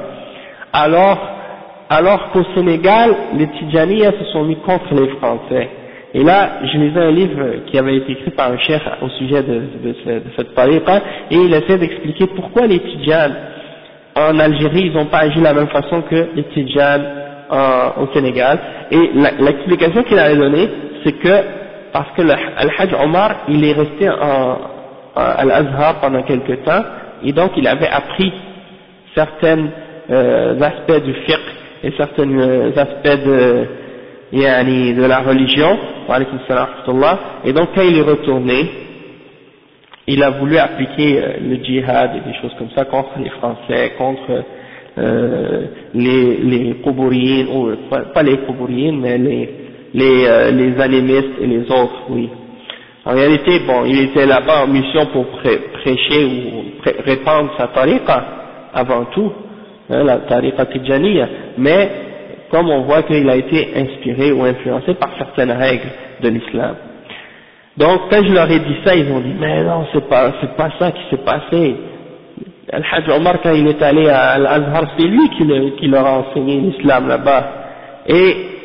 alors qu'au Sénégal les Tidjaniya se sont mis contre les Français. Et là, je lisais un livre qui avait été écrit par un cheikh au sujet de cette tariqa, et il essaie d'expliquer pourquoi les Tidjanes en Algérie, ils n'ont pas agi de la même façon que les Tidjanes au Sénégal. Et l'explication qu'il avait donnée, c'est que parce que Al-Hajj Omar, il est resté à Al-Azhar pendant quelque temps, et donc il avait appris certains aspects du fiqh et certains aspects de la religion, et donc quand il est retourné, il a voulu appliquer le djihad et des choses comme ça contre les Français, contre les Quburiyin, ou pas les Quburiyin, mais les animistes et les autres, oui. En réalité, bon, il était là-bas en mission pour prêcher ou répandre sa tariqa avant tout, hein, la tariqa Tidjaniya, mais comme on voit qu'il a été inspiré ou influencé par certaines règles de l'islam. Donc quand je leur ai dit ça, ils ont dit mais non, c'est pas ça qui s'est passé. Al-Hajj Omar, quand il est allé à Al-Azhar, c'est lui qui leur a enseigné l'islam là-bas. Et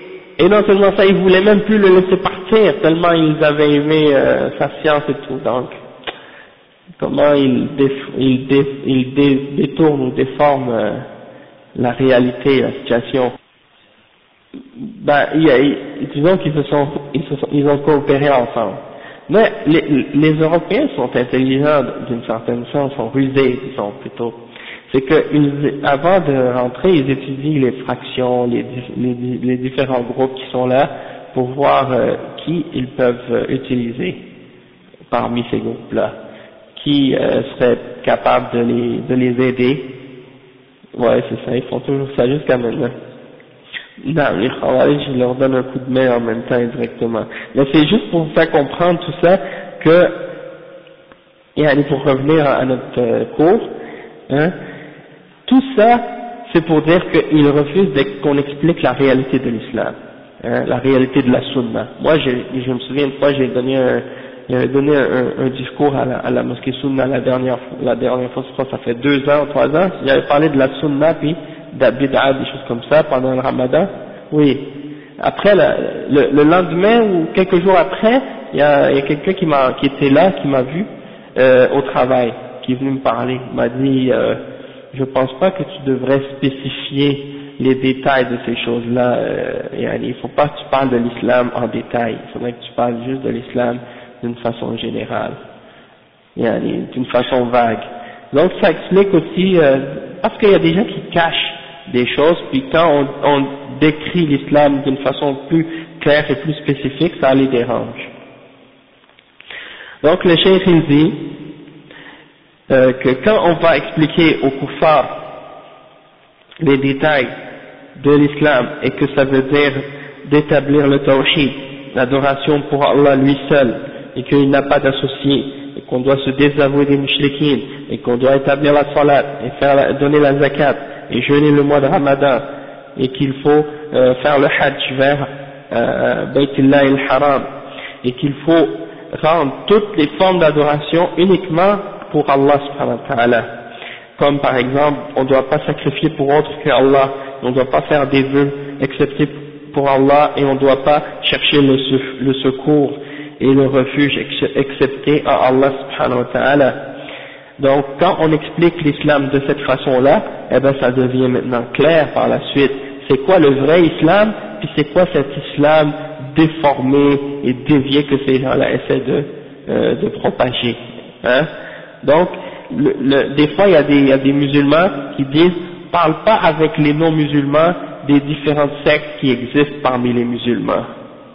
Et non seulement ça, ils voulaient même plus le laisser partir, tellement ils avaient aimé sa science et tout. Donc, comment ils détournent ou déforment la réalité, la situation. Ben, disons ils ont coopéré ensemble. Mais les Européens sont intelligents d'une certaine sens, sont rusés, disons plutôt. C'est que avant de rentrer, ils étudient les fractions, les différents groupes qui sont là pour voir qui ils peuvent utiliser parmi ces groupes-là, qui serait capable de les aider. Ouais, c'est ça, ils font toujours ça jusqu'à maintenant. Non, les Khawarij, ils leur donnent un coup de main en même temps indirectement. Mais c'est juste pour vous faire comprendre tout ça que, et pour revenir à notre cours, hein, tout ça, c'est pour dire qu'ils refusent qu'on explique la réalité de l'islam, hein, la réalité de la sunna. Moi, je me souviens une fois, j'avais donné un discours à la mosquée sunna la dernière fois, je crois que ça fait 2 ans, 3 ans, j'avais parlé de la sunna, puis d'abid'a, des choses comme ça, pendant le ramadan. Oui. Après, le lendemain, ou quelques jours après, il y a quelqu'un qui était là, qui m'a vu, au travail, qui est venu me parler, il m'a dit, je pense pas que tu devrais spécifier les détails de ces choses-là, il faut pas que tu parles de l'islam en détail, il faudrait que tu parles juste de l'islam d'une façon générale, d'une façon vague. Donc ça explique aussi, parce qu'il y a des gens qui cachent des choses, puis quand on décrit l'islam d'une façon plus claire et plus spécifique, ça les dérange. Donc le cheikh il dit que quand on va expliquer aux kuffars les détails de l'islam et que ça veut dire d'établir le tawhid, l'adoration pour Allah lui seul, et qu'il n'a pas d'associé, et qu'on doit se désavouer des mushrikines, et qu'on doit établir la salat, et donner la zakat, et jeûner le mois de Ramadan, et qu'il faut faire le hajj vers Baytullah al-Haram, et qu'il faut rendre toutes les formes d'adoration uniquement pour Allah subhanahu wa ta'ala. Comme par exemple, on ne doit pas sacrifier pour autre que Allah, on ne doit pas faire des vœux excepté pour Allah, et on ne doit pas chercher le secours et le refuge excepté à Allah subhanahu wa ta'ala. Donc quand on explique l'islam de cette façon-là, eh ben ça devient maintenant clair par la suite. C'est quoi le vrai islam, puis c'est quoi cet islam déformé et dévié que ces gens-là essaient de propager. Hein? Donc des fois il y a des musulmans qui disent parle pas avec les non-musulmans des différentes sectes qui existent parmi les musulmans.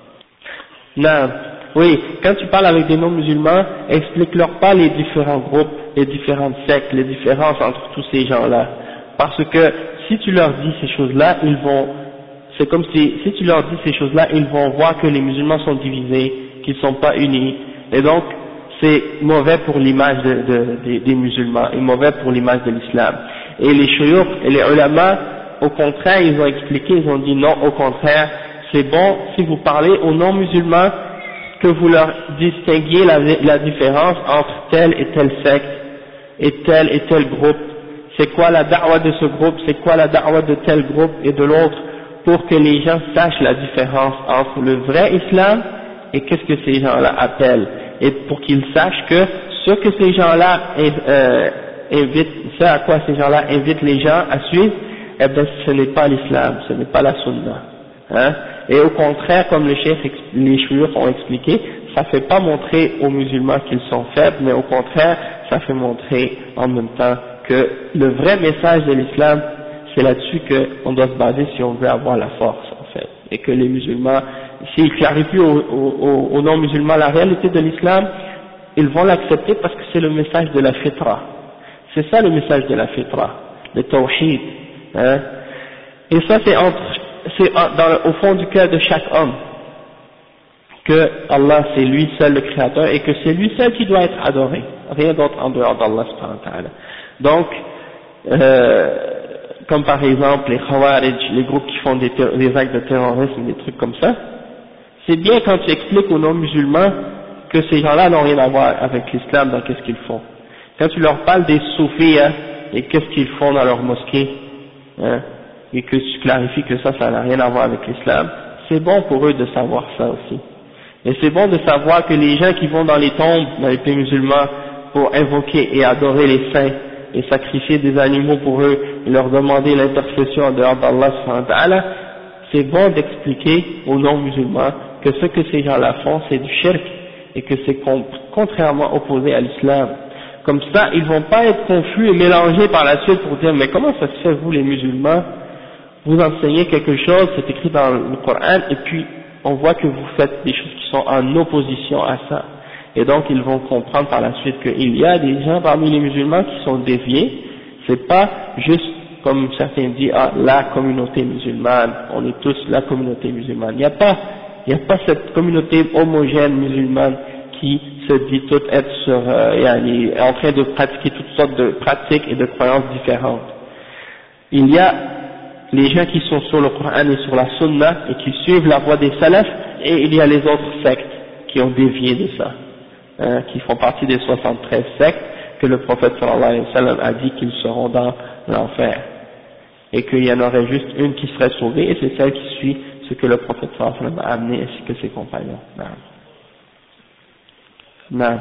Non. Oui, quand tu parles avec des non-musulmans, explique-leur pas les différents groupes, les différentes sectes, les différences entre tous ces gens-là. Parce que si tu leur dis ces choses-là, c'est comme si tu leur dis ces choses-là, ils vont voir que les musulmans sont divisés, qu'ils ne sont pas unis. Et donc, c'est mauvais pour l'image des musulmans, et mauvais pour l'image de l'islam. Et les shuyukh et les ulama, au contraire, ils ont expliqué, ils ont dit non, au contraire, c'est bon si vous parlez aux non-musulmans, que vous leur distinguiez la différence entre telle et telle secte et tel groupe. C'est quoi la da'wa de ce groupe, c'est quoi la da'wa de tel groupe et de l'autre, pour que les gens sachent la différence entre le vrai islam et qu'est-ce que ces gens-là appellent, et pour qu'ils sachent que ce que ces gens-là à quoi ces gens-là invitent les gens à suivre, eh ben ce n'est pas l'islam, ce n'est pas la sunna. Hein? Et au contraire, comme les shuyukh ont expliqué, ça ne fait pas montrer aux musulmans qu'ils sont faibles, mais au contraire, ça fait montrer en même temps que le vrai message de l'islam, c'est là-dessus qu'on doit se baser si on veut avoir la force, en fait. Et que les musulmans, s'ils clarifient aux non-musulmans la réalité de l'islam, ils vont l'accepter parce que c'est le message de la fitra. C'est ça le message de la fitra, le tawhid. Hein? Et ça c'est au fond du cœur de chaque homme, que Allah c'est lui seul le créateur et que c'est lui seul qui doit être adoré, rien d'autre en dehors d'Allah subhanahu wa ta'ala. Donc, comme par exemple les Khawarij, les groupes qui font des actes de terrorisme, des trucs comme ça, c'est bien quand tu expliques aux non-musulmans que ces gens-là n'ont rien à voir avec l'islam dans qu'est-ce qu'ils font. Quand tu leur parles des soufis, hein, et qu'est-ce qu'ils font dans leur mosquée, hein, et que tu clarifies que ça n'a rien à voir avec l'islam, c'est bon pour eux de savoir ça aussi. Et c'est bon de savoir que les gens qui vont dans les tombes, dans les pays musulmans, pour invoquer et adorer les saints, et sacrifier des animaux pour eux, et leur demander l'intercession en dehors d'Allah subhanahu wa ta'ala, c'est bon d'expliquer aux non-musulmans que ce que ces gens-là font, c'est du shirk, et que c'est contrairement opposé à l'islam. Comme ça, ils vont pas être confus et mélangés par la suite pour dire, mais comment ça se fait, vous les musulmans, vous enseignez quelque chose, c'est écrit dans le Coran, et puis on voit que vous faites des choses qui sont en opposition à ça. Et donc ils vont comprendre par la suite qu'il y a des gens parmi les musulmans qui sont déviés, c'est pas juste comme certains disent, la communauté musulmane, on est tous la communauté musulmane. Il n'y a pas cette communauté homogène musulmane qui se dit toute être en train de pratiquer toutes sortes de pratiques et de croyances différentes. Il y a les gens qui sont sur le Coran et sur la Sunna et qui suivent la voie des salafs, et il y a les autres sectes qui ont dévié de ça, qui font partie des 73 sectes que le prophète sallallahu alayhi wa sallam a dit qu'ils seront dans l'enfer, et qu'il y en aurait juste une qui serait sauvée, et c'est celle qui suit ce que le prophète sallallahu alayhi wa sallam a amené ainsi que ses compagnons. Non.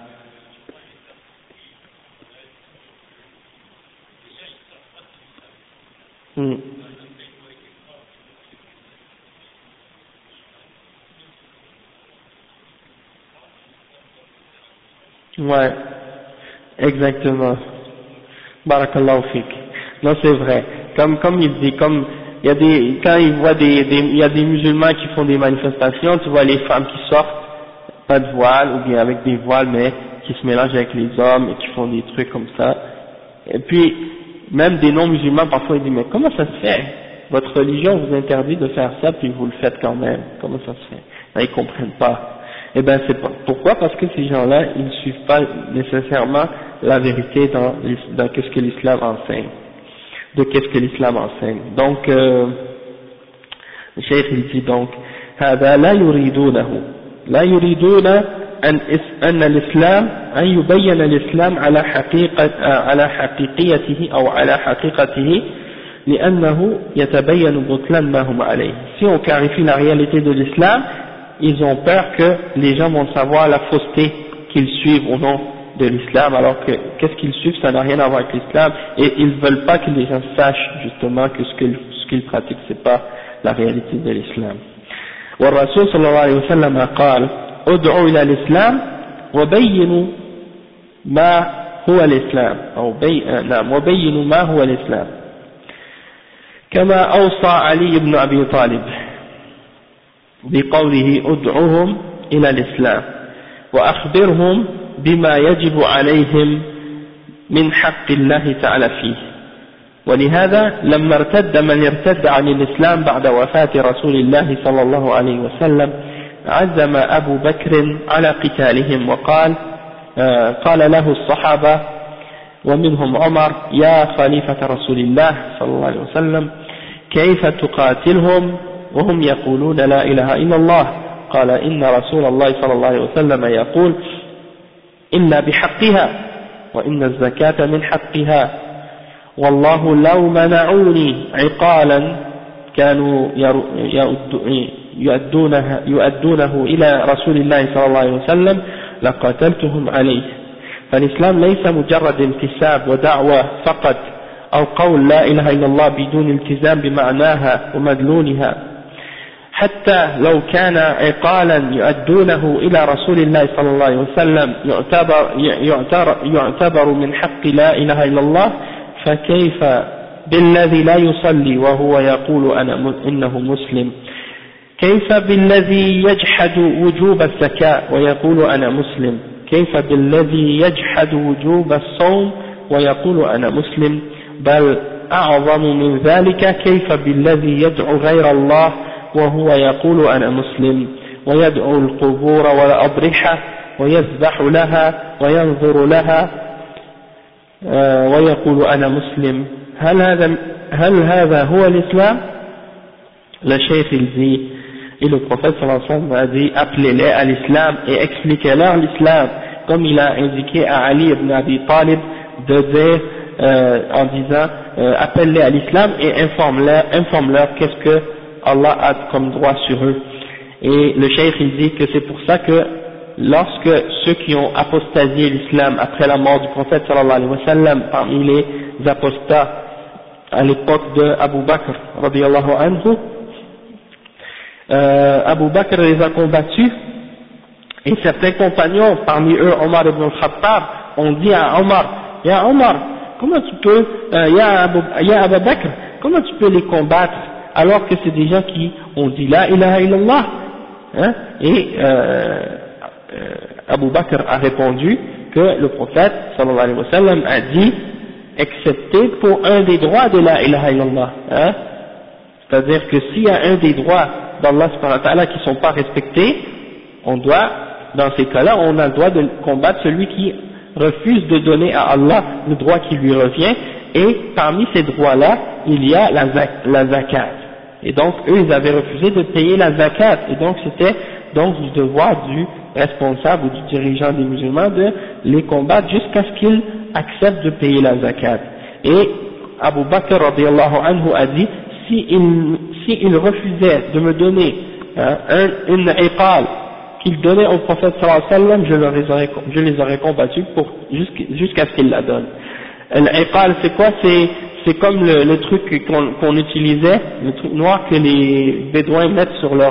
Ouais, exactement. Barakallahu fik. Non, c'est vrai. Comme il dit, il y a quand il voit il y a des musulmans qui font des manifestations, tu vois les femmes qui sortent, pas de voile, ou bien avec des voiles, mais qui se mélangent avec les hommes et qui font des trucs comme ça. Et puis, même des non-musulmans, parfois ils disent, mais comment ça se fait? Votre religion vous interdit de faire ça, puis vous le faites quand même. Comment ça se fait? Là, ils comprennent pas. Eh ben, c'est pas. Pourquoi? Parce que ces gens-là, ils ne suivent pas nécessairement la vérité dans qu'est-ce que l'islam enseigne. De qu'est-ce que l'islam enseigne. Donc, le cheikh il dit donc, هذا لا يريدونه لا يريدون أن الإسلام أن يبين الإسلام على حقيقيته أو على حقيقته لأنه يتبين بطلان ما هم عليه. Si on clarifie la réalité de l'islam, ils ont peur que les gens vont savoir la fausseté qu'ils suivent au nom de l'islam, alors que qu'est-ce qu'ils suivent, ça n'a rien à voir avec l'islam, et ils ne veulent pas que les gens sachent justement que ce qu'ils pratiquent, c'est pas la réalité de l'islam. والرسول صلى الله عليه وسلم قال ادعوا إلى الإسلام وبينوا ما هو الإسلام وبينوا ما هو الإسلام كما أوصى علي بن أبي طالب بقوله ادعوهم إلى الإسلام وأخبرهم بما يجب عليهم من حق الله تعالى فيه. ولهذا لما ارتد من ارتد عن الإسلام بعد وفاة رسول الله صلى الله عليه وسلم عزم أبو بكر على قتالهم وقال قال له الصحابة ومنهم عمر يا خليفة رسول الله صلى الله عليه وسلم كيف تقاتلهم وهم يقولون لا إله إلا الله؟ قال إن رسول الله صلى الله عليه وسلم يقول إلا بحقها وإن الزكاة من حقها والله لو منعوني عقالا كانوا يؤدونه إلى رسول الله صلى الله عليه وسلم لقاتلتهم عليه. فالإسلام ليس مجرد انتساب ودعوة فقط أو قول لا إله إلا الله بدون التزام بمعناها ومدلولها، حتى لو كان عقالا يؤدونه إلى رسول الله صلى الله عليه وسلم يعتبر من حق لا إله إلا الله، فكيف بالذي لا يصلي وهو يقول إنه مسلم؟ كيف بالذي يجحد وجوب الزكاة ويقول أنا مسلم؟ كيف بالذي يجحد وجوب الصوم ويقول أنا مسلم؟ بل أعظم من ذلك كيف بالذي يدعو غير الله وهو يقول أنا مسلم ويدعو القبور والأضرحة ويذبح لها وينظر لها ويقول أنا مسلم؟ هل هذا هو l'islam? Le cheikh il dit, et le prophète sallallahu alayhi wa sallam a dit, appelez-les à l'islam et expliquez-leur l'islam, comme il a indiqué à Ali ibn Abi Talib de dire en disant appelle-les à l'islam et informe-leur qu'est-ce que Allah a comme droit sur eux. Et le cheikh il dit que c'est pour ça que lorsque ceux qui ont apostasié l'islam après la mort du prophète sallallahu alayhi wa sallam, parmi les apostats à l'époque de Abu Bakr radiyallahu anhu, Abu Bakr les a combattus, et certains compagnons, parmi eux Omar ibn al-Khattab, ont dit à Omar, ya Omar, comment tu peux, ya Abu Bakr, comment tu peux les combattre alors que c'est des gens qui ont dit la ilaha illallah, hein? Et Abu Bakr a répondu que le prophète sallallahu alayhi wa sallam a dit, excepté pour un des droits de la ilaha illallah, hein? C'est-à-dire que s'il y a un des droits d'Allah subhanahu wa ta'ala qui ne sont pas respectés, on doit, dans ces cas-là, on a le droit de combattre celui qui refuse de donner à Allah le droit qui lui revient, et parmi ces droits-là, il y a la zakat. Et donc, eux, ils avaient refusé de payer la zakat, et donc c'était donc du devoir du responsable ou du dirigeant des musulmans de les combattre jusqu'à ce qu'ils acceptent de payer la zakat. Et Abu Bakr radiyallahu anhu a dit, s'il refusait de me donner une iqal qu'il donnait au prophète sallallahu alayhi wa sallam, je les aurais combattus jusqu'à ce qu'il la donne. L'iqal c'est quoi? C'est comme le truc qu'on utilisait, le truc noir que les bédouins mettent sur leur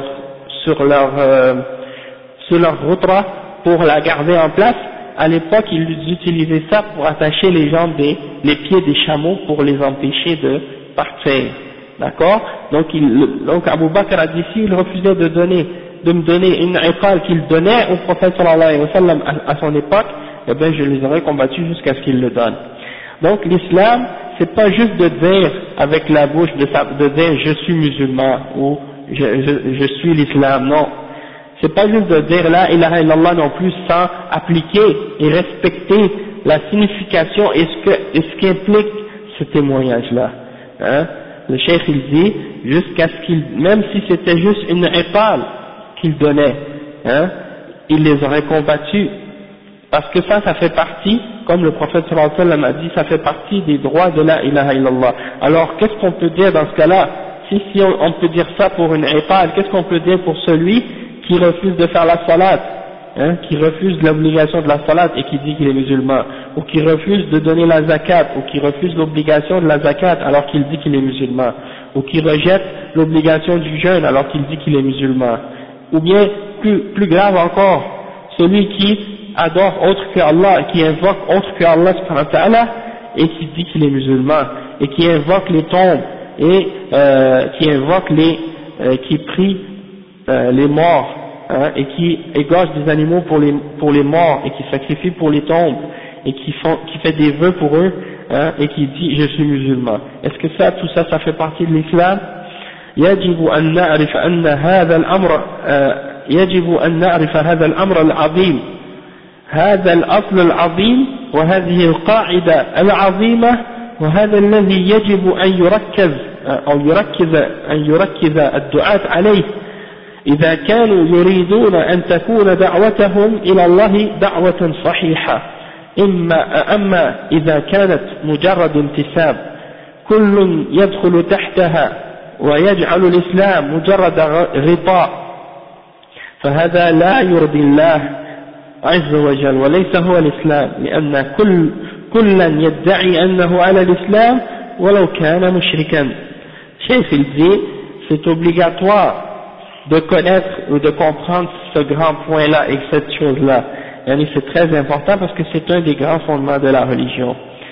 routra pour la garder en place. À l'époque, ils utilisaient ça pour attacher les jambes les pieds des chameaux pour les empêcher de partir. D'accord? Donc Abu Bakr a dit, s'il refusait de me donner une iqal qu'il donnait au prophète sallallahu alayhi wa sallam à son époque, eh bien je les aurais combattus jusqu'à ce qu'il le donne. Donc l'islam, c'est pas juste de dire avec la bouche, de dire je suis musulman ou je suis l'islam, non. C'est pas juste de dire la ilaha illallah non plus sans appliquer et respecter la signification et ce qu'implique ce témoignage-là. Hein? Le cheikh il dit, jusqu'à ce même si c'était juste une iqal qu'il donnait, hein, il les aurait combattus. Parce que ça fait partie, comme le prophète sallallahu alayhi wa sallam a dit, ça fait partie des droits de la ilaha illallah. Alors qu'est-ce qu'on peut dire dans ce cas-là? Si on peut dire ça pour une iqal, qu'est-ce qu'on peut dire pour celui qui refuse de faire la salat, hein, qui refuse l'obligation de la salat et qui dit qu'il est musulman, ou qui refuse de donner la zakat, ou qui refuse l'obligation de la zakat alors qu'il dit qu'il est musulman, ou qui rejette l'obligation du jeûne alors qu'il dit qu'il est musulman, ou bien plus grave encore, celui qui adore autre que Allah, qui invoque autre que Allah subhanahu wa ta'ala et qui dit qu'il est musulman, et qui invoque les tombes et qui invoque qui prie les morts, hein, et qui égorge des animaux pour les morts et qui sacrifie pour les tombes et qui fait des vœux pour eux, hein, et qui dit je suis musulman. Est-ce que tout ça fait partie de l'islam? يجب أن نعرف أن هذا الأمر يجب أن نعرف هذا الأمر العظيم، هذا الأصل العظيم وهذه القاعدة العظيمة، وهذا الذي يجب أن يركز الدعاة عليه إذا كانوا يريدون أن تكون دعوتهم إلى الله دعوة صحيحة. أما إذا كانت مجرد انتساب كل يدخل تحتها ويجعل الإسلام مجرد غطاء فهذا لا يرضي الله عز وجل وليس هو الإسلام، لأن كلا يدعي أنه على الإسلام ولو كان مشركا. Cheikh il dit, c'est obligatoire de connaître ou de comprendre ce grand point-là et cette chose-là. Et c'est très important parce que c'est un des grands fondements de la religion.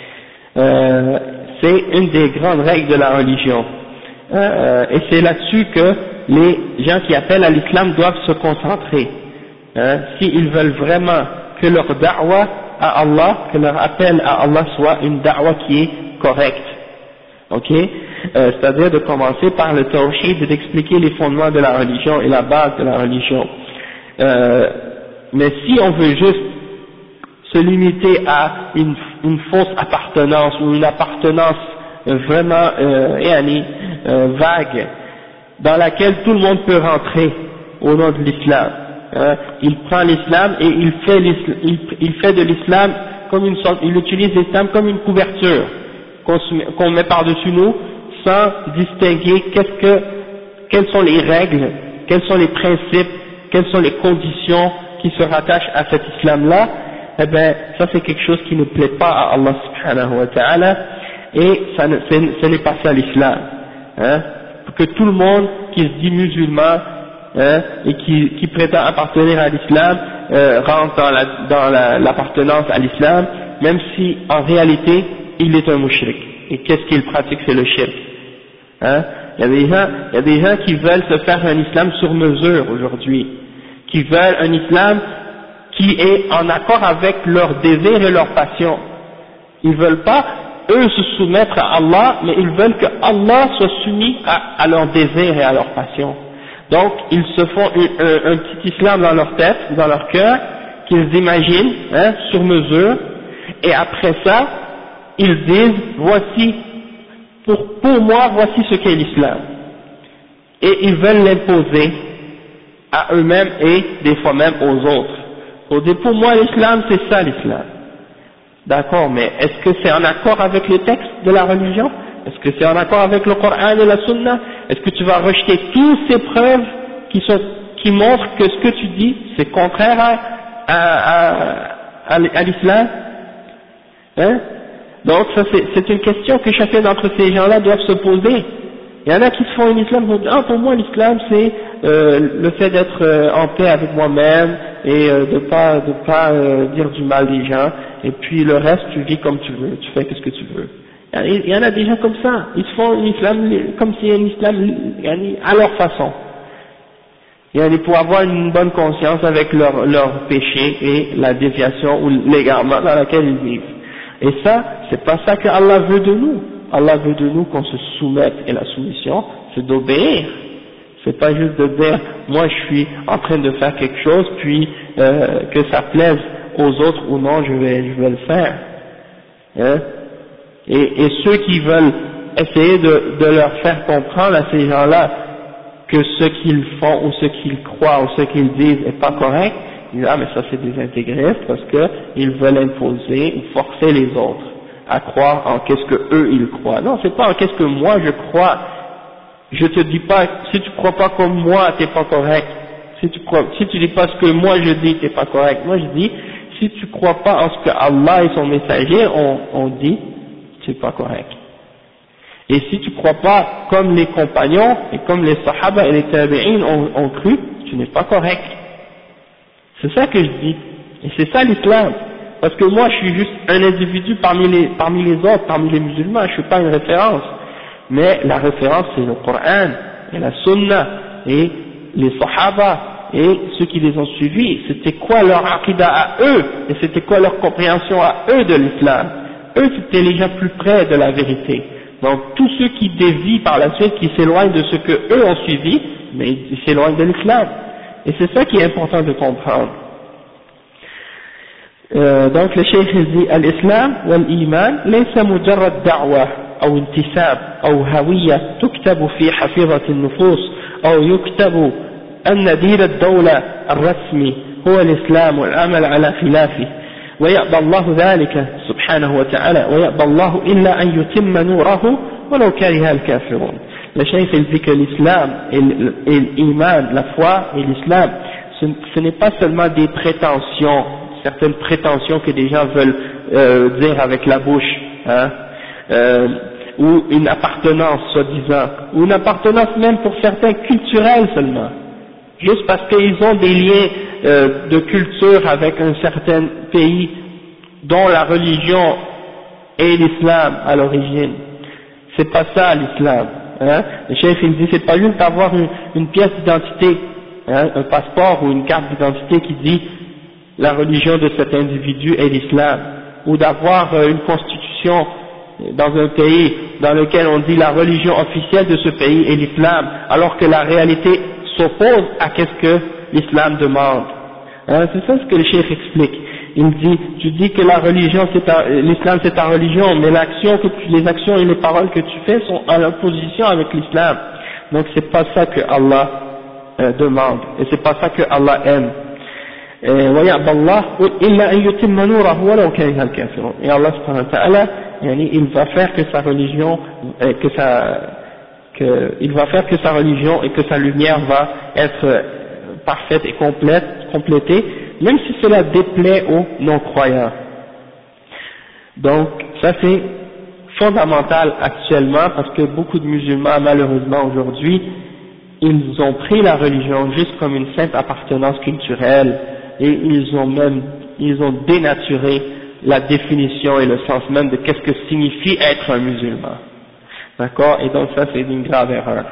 C'est une des grandes règles de la religion. Et c'est là-dessus que les gens qui appellent à l'islam doivent se concentrer. S'ils veulent vraiment que leur da'wa à Allah, que leur appel à Allah soit une da'wa qui est correcte. Ok? C'est-à-dire de commencer par le tawhid et d'expliquer les fondements de la religion et la base de la religion. Mais si on veut juste se limiter à une fausse appartenance ou une appartenance vraiment vague, dans laquelle tout le monde peut rentrer au nom de l'islam, il prend l'islam et il fait de l'islam comme une sorte, il utilise l'islam comme une couverture qu'on met par-dessus nous, sans distinguer quelles sont les règles, quels sont les principes, quelles sont les conditions qui se rattachent à cet islam-là, eh bien, ça c'est quelque chose qui ne plaît pas à Allah subhanahu wa ta'ala, et ce n'est pas ça l'islam. Hein, que tout le monde qui se dit musulman, hein, et qui prétend appartenir à l'islam, rentre dans l'appartenance à l'islam, même si en réalité il est un mushrik. Et qu'est-ce qu'il pratique? C'est le shirk. Hein? Il y a des gens qui veulent se faire un islam sur mesure aujourd'hui, qui veulent un islam qui est en accord avec leurs désirs et leurs passions. Ils veulent pas, eux, se soumettre à Allah, mais ils veulent que Allah soit soumis à leurs désirs et à leurs passions. Donc, ils se font un petit islam dans leur tête, dans leur cœur, qu'ils imaginent, hein, sur mesure, et après ça, ils disent, voici, pour moi, voici ce qu'est l'islam. Et ils veulent l'imposer à eux-mêmes et des fois même aux autres. On dit, pour moi, l'islam, c'est ça l'islam. D'accord, mais est-ce que c'est en accord avec les textes de la religion? Est-ce que c'est en accord avec le Coran et la Sunna? Est-ce que tu vas rejeter toutes ces preuves qui montrent que ce que tu dis, c'est contraire à l'islam? Hein? Donc ça c'est une question que chacun d'entre ces gens-là doivent se poser. Il y en a qui se font un islam, vont dire, ah, pour moi l'islam c'est le fait d'être en paix avec moi-même et de pas dire du mal des gens, et puis le reste tu vis comme tu veux, tu fais ce que tu veux. Il y en a des gens comme ça, ils se font un islam comme si un islam à leur façon. Pour avoir une bonne conscience avec leur péché et la déviation ou l'égarement dans laquelle ils vivent. Et ça, c'est pas ça que Allah veut de nous. Allah veut de nous qu'on se soumette, et la soumission, c'est d'obéir. C'est pas juste de dire, moi je suis en train de faire quelque chose, puis que ça plaise aux autres ou non, je vais le faire. Hein? Et ceux qui veulent essayer de leur faire comprendre à ces gens-là que ce qu'ils font ou ce qu'ils croient ou ce qu'ils disent est pas correct, ils disent, ah mais ça c'est des intégristes parce qu'ils veulent imposer ou forcer les autres à croire en qu'est-ce que eux ils croient. Non, c'est pas en qu'est-ce que moi je crois. Je te dis pas, si tu crois pas comme moi, t'es pas correct. Si tu dis pas ce que moi je dis, t'es pas correct. Moi je dis, si tu crois pas en ce que Allah et son messager ont dit, c'est pas correct. Et si tu crois pas comme les compagnons et comme les sahaba et les tabi'in ont cru, tu n'es pas correct. C'est ça que je dis. Et c'est ça l'islam. Parce que moi je suis juste un individu parmi les autres, parmi les musulmans, je suis pas une référence. Mais la référence c'est le Coran et la Sunna et les Sahaba et ceux qui les ont suivis. C'était quoi leur aqidah à eux et c'était quoi leur compréhension à eux de l'islam. Eux c'était les gens plus près de la vérité. Donc tous ceux qui dévient par la suite, qui s'éloignent de ce que eux ont suivi, mais ils s'éloignent de l'islam. Et c'est ça qui est important de comprendre. Donc le cheikh dit الإسلام والإيمان ليس مجرد دعوة أو انتساب أو هوية تكتب في حفيظة النفوس أو يكتب أن دين الدولة الرسمي هو الإسلام والعمل على خلافه ويأبى الله ذلك سبحانه وتعالى ويأبى الله إلا أن يتم نوره ولو كره الكافرون. Le cheikh dit que l'islam et l'iman, la foi et l'islam, ce n'est pas seulement des prétentions, certaines prétentions que des gens veulent dire avec la bouche, hein, ou une appartenance soi-disant, ou une appartenance même pour certains culturelle seulement, juste parce qu'ils ont des liens de culture avec un certain pays dont la religion est l'islam à l'origine. C'est pas ça l'islam. Hein? Le chef il dit c'est pas juste d'avoir une pièce d'identité, hein, un passeport ou une carte d'identité qui dit la religion de cet individu est l'islam, ou d'avoir une constitution dans un pays dans lequel on dit la religion officielle de ce pays est l'islam, alors que la réalité s'oppose à qu'est-ce que l'islam demande. Hein, c'est ça ce que le chef explique. Il dit, tu dis que la religion l'islam c'est ta religion, mais les actions et les paroles que tu fais sont en opposition avec l'islam. Donc c'est pas ça que Allah demande, et c'est pas ça que Allah aime. Et Allah subhanahu wa ta'ala, il va faire que sa religion, que qu'il va faire que sa religion et que sa lumière va être parfaite et complétée, même si cela déplaît aux non-croyants. Donc ça c'est fondamental actuellement, parce que beaucoup de musulmans malheureusement aujourd'hui, ils ont pris la religion juste comme une simple appartenance culturelle, et ils ont dénaturé la définition et le sens même de qu'est-ce que signifie être un musulman. D'accord? Et donc ça c'est une grave erreur.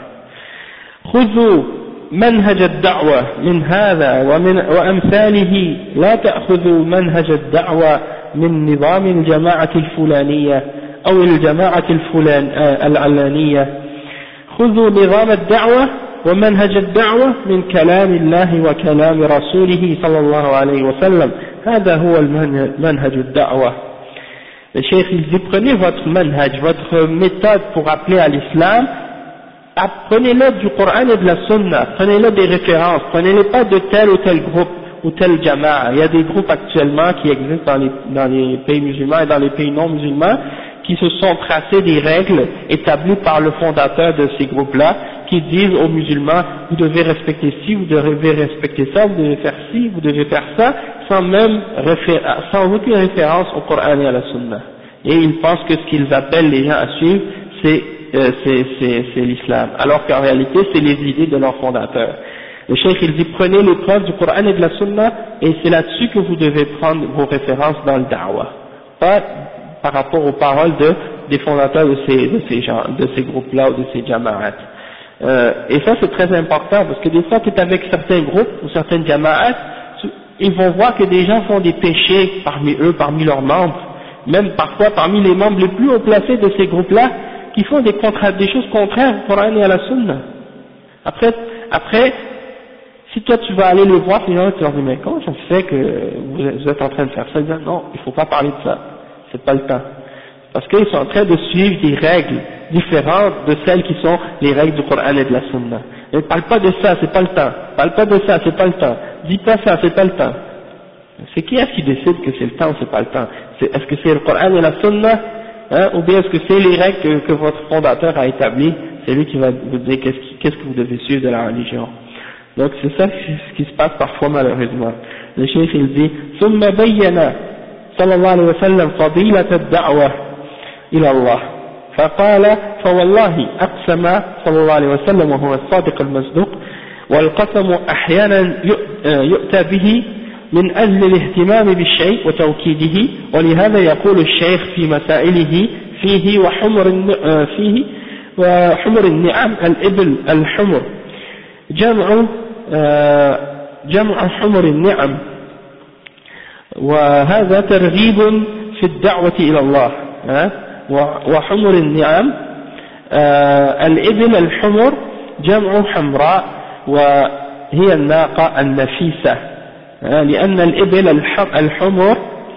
خذوا منهج الدعوة من هذا وأمثاله، لا تأخذوا منهج الدعوة من نظام الجماعة الفلانية أو الجماعة العلانية. خذوا نظام الدعوة ومنهج الدعوة من كلام الله وكلام رسوله صلى الله عليه وسلم. هذا هو المنهج الدعوة. Le cheikh il dit, prenez votre manhaj, votre méthode pour appeler à l'islam, prenez-le du Coran et de la Sunna, prenez-le des références, prenez-les pas de tel ou tel groupe ou tel jama'a. Il y a des groupes actuellement qui existent dans les pays musulmans et dans les pays non musulmans qui se sont tracés des règles établies par le fondateur de ces groupes-là, qui disent aux musulmans, vous devez respecter ci, vous devez respecter ça, vous devez faire ci, vous devez faire ça, sans aucune référence au Coran et à la Sunna. Et ils pensent que ce qu'ils appellent les gens à suivre, c'est l'islam, alors qu'en réalité c'est les idées de leur fondateur. Le cheikh il dit, prenez les preuves du Coran et de la Sunna, et c'est là-dessus que vous devez prendre vos références dans le da'wah, pas par rapport aux paroles des fondateurs de ces groupes-là ou de ces jama'at. Et ça c'est très important, parce que des fois tu es avec certains groupes ou certaines jama'at, ils vont voir que des gens font des péchés parmi eux, parmi leurs membres, même parfois parmi les membres les plus haut placés de ces groupes-là, qui font des choses contraires au Coran et à la Sunna. Après, si toi tu vas aller les voir, ces gens-là, tu leur dis, mais comment ça se fait que vous êtes en train de faire ça? Ils disent, non, il faut pas parler de ça, c'est pas le temps. Parce qu'ils sont en train de suivre des règles différentes de celles qui sont les règles du Coran et de la Sunna. Ne parle pas de ça, c'est pas le temps. Parle pas de ça, c'est pas le temps. Dis pas ça, c'est pas le temps. C'est qui est-ce qui décide que c'est le temps ou c'est pas le temps? Est-ce que c'est le Coran et la Sunna, ou bien est-ce que c'est les règles que votre fondateur a établies? C'est lui qui va vous dire qu'est-ce que vous devez suivre de la religion. Donc c'est ça ce qui se passe parfois malheureusement. Le cheikh il dit, ثم بين صلى الله عليه وسلم فضيلة الدعوة إلى الله فقال فوالله أقسم صلى الله عليه وسلم وهو الصادق المصدوق والقسم أحيانا يؤتى به من أجل الاهتمام بالشيء وتوكيده ولهذا يقول الشيخ في مسائله فيه وحمر النعم الإبل الحمر جمع حمر النعم وهذا ترغيب في الدعوة إلى الله وحمر النعم الإبل الحمر جمع حمراء وهي الناقة النفيسة لأن الإبل الحمر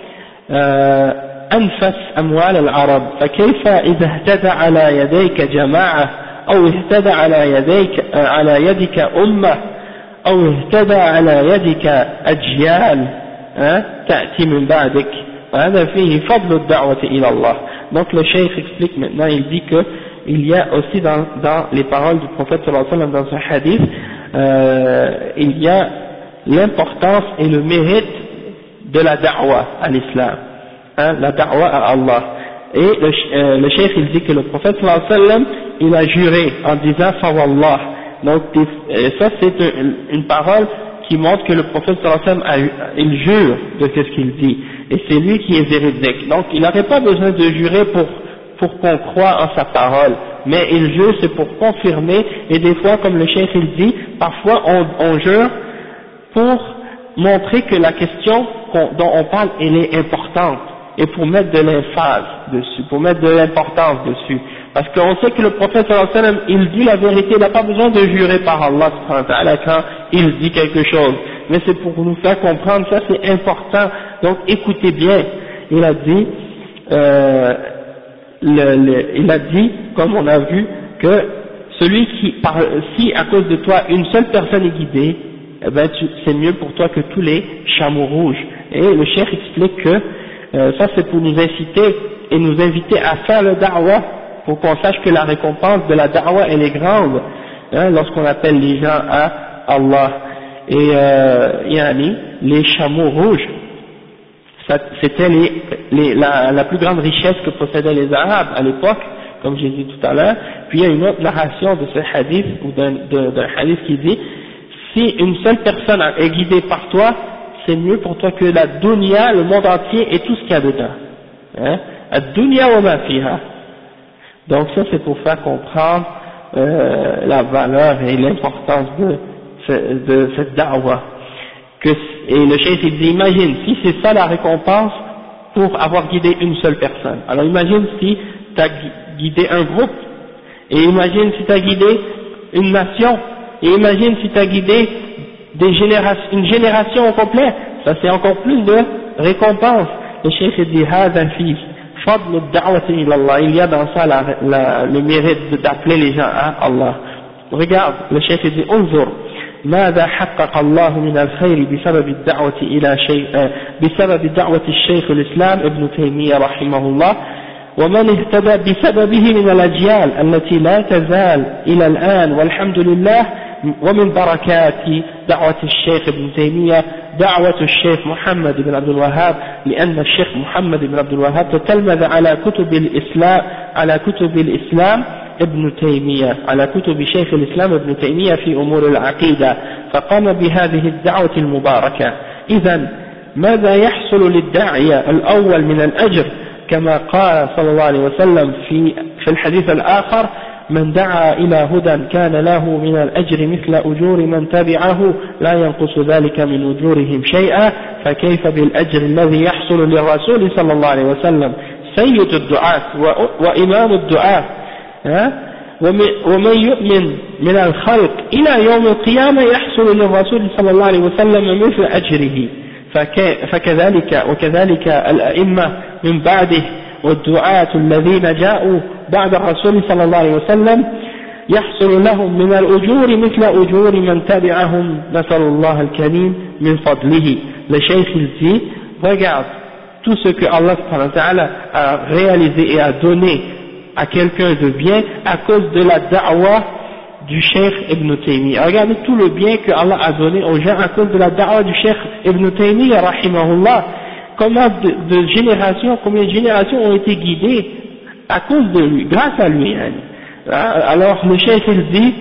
أنفس أموال العرب فكيف إذا اهتدى على يديك جماعة أو اهتدى على يدك أمة أو اهتدى على يدك أجيال تأتي من بعدك فهذا فيه فضل الدعوة إلى الله. Donc le cheikh explique maintenant, il dit que il y a aussi dans les paroles du prophète sallallahu alayhi wa sallam dans ce hadith, il y a l'importance et le mérite de la da'wa à l'islam, la da'wa à Allah. Et le cheikh il dit que le prophète sallallahu alayhi wa sallam il a juré en disant fawallah. Donc ça c'est une parole qui montre que le prophète sallallahu alayhi wa sallam il jure de ce qu'il dit, et c'est lui qui est véridique. Donc il n'aurait pas besoin de jurer pour qu'on croie en sa parole, mais il jure c'est pour confirmer. Et des fois, comme le cheikh il dit, parfois on jure pour montrer que la question dont on parle elle est importante, et pour mettre de l'emphase dessus, pour mettre de l'importance dessus. Parce qu'on sait que le prophète sallallahu alayhi wa sallam, il dit la vérité, il n'a pas besoin de jurer par Allah subhanahu wa ta'ala quand il dit quelque chose. Mais c'est pour nous faire comprendre, ça c'est important. Donc écoutez bien, il a dit, comme on a vu, que celui qui, si à cause de toi une seule personne est guidée, eh ben c'est mieux pour toi que tous les chameaux rouges. Et le cheikh explique que ça c'est pour nous inciter et nous inviter à faire le da'wah pour qu'on sache que la récompense de la da'wa elle est grande, hein, lorsqu'on appelle les gens à Allah. Et yani, les chameaux rouges, c'était la plus grande richesse que possédaient les Arabes à l'époque, comme j'ai dit tout à l'heure. Puis il y a une autre narration de ce hadith, ou d'un hadith qui dit, si une seule personne est guidée par toi, c'est mieux pour toi que la dunya, le monde entier et tout ce qu'il y a dedans. Hein? Ad-dunya wa ma fiha. Donc ça c'est pour faire comprendre la valeur et l'importance de cette da'wa. Et le cheikh il dit, imagine si c'est ça la récompense pour avoir guidé une seule personne. Alors imagine si tu as guidé un groupe, et imagine si tu as guidé une nation, et imagine si tu as guidé une génération au complet, ça c'est encore plus de récompense. Le cheikh dit, هذا فيه فضل الدعوة إلى الله, il y a dans ça le mérite d'appeler les gens à Allah. Regarde, le cheikh dit, انظر ماذا حقق الله من الخير بسبب الدعوة إلى شيء بسبب دعوة الشيخ الإسلام ابن تيمية رحمه الله ومن اهتدى بسببه من الأجيال التي لا تزال إلى الآن والحمد لله. ومن بركات دعوة الشيخ ابن تيمية دعوة الشيخ محمد بن عبد الوهاب, لأن الشيخ محمد بن عبد الوهاب تتلمذ على كتب الإسلام ابن تيمية, على كتب شيخ الإسلام ابن تيمية في أمور العقيدة, فقام بهذه الدعوة المباركة. إذن ماذا يحصل للداعية الأول من الأجر؟ كما قال صلى الله عليه وسلم في الحديث الآخر, من دعا إلى هدى كان له من الأجر مثل أجور من تبعه لا ينقص ذلك من أجورهم شيئا, فكيف بالأجر الذي يحصل للرسول صلى الله عليه وسلم سيد الدعاة وإمام الدعاة, ومن يؤمن من الخلق إلى يوم القيامة يحصل للرسول صلى الله عليه وسلم مثل أجره, وكذلك الأئمة من بعده والدعاة الذين جاءوا بعد الرسول صلى الله عليه وسلم يحصل لهم من الأجور مثل أجور من تبعهم, نسأل الله الكريم من فضله. Le cheikh il dit, regarde tout ce que Allah subhanahu wa ta'ala a réalisé et a donné à quelqu'un de bien à cause de la da'wa du cheikh Ibn Taymiyyah. Regardez tout le bien que Allah a donné aux gens à cause de la da'wa du cheikh Ibn Taymiyyah rahimahullah. Combien de générations ont été guidées à cause de lui, grâce à lui. Alors le cheikh il dit,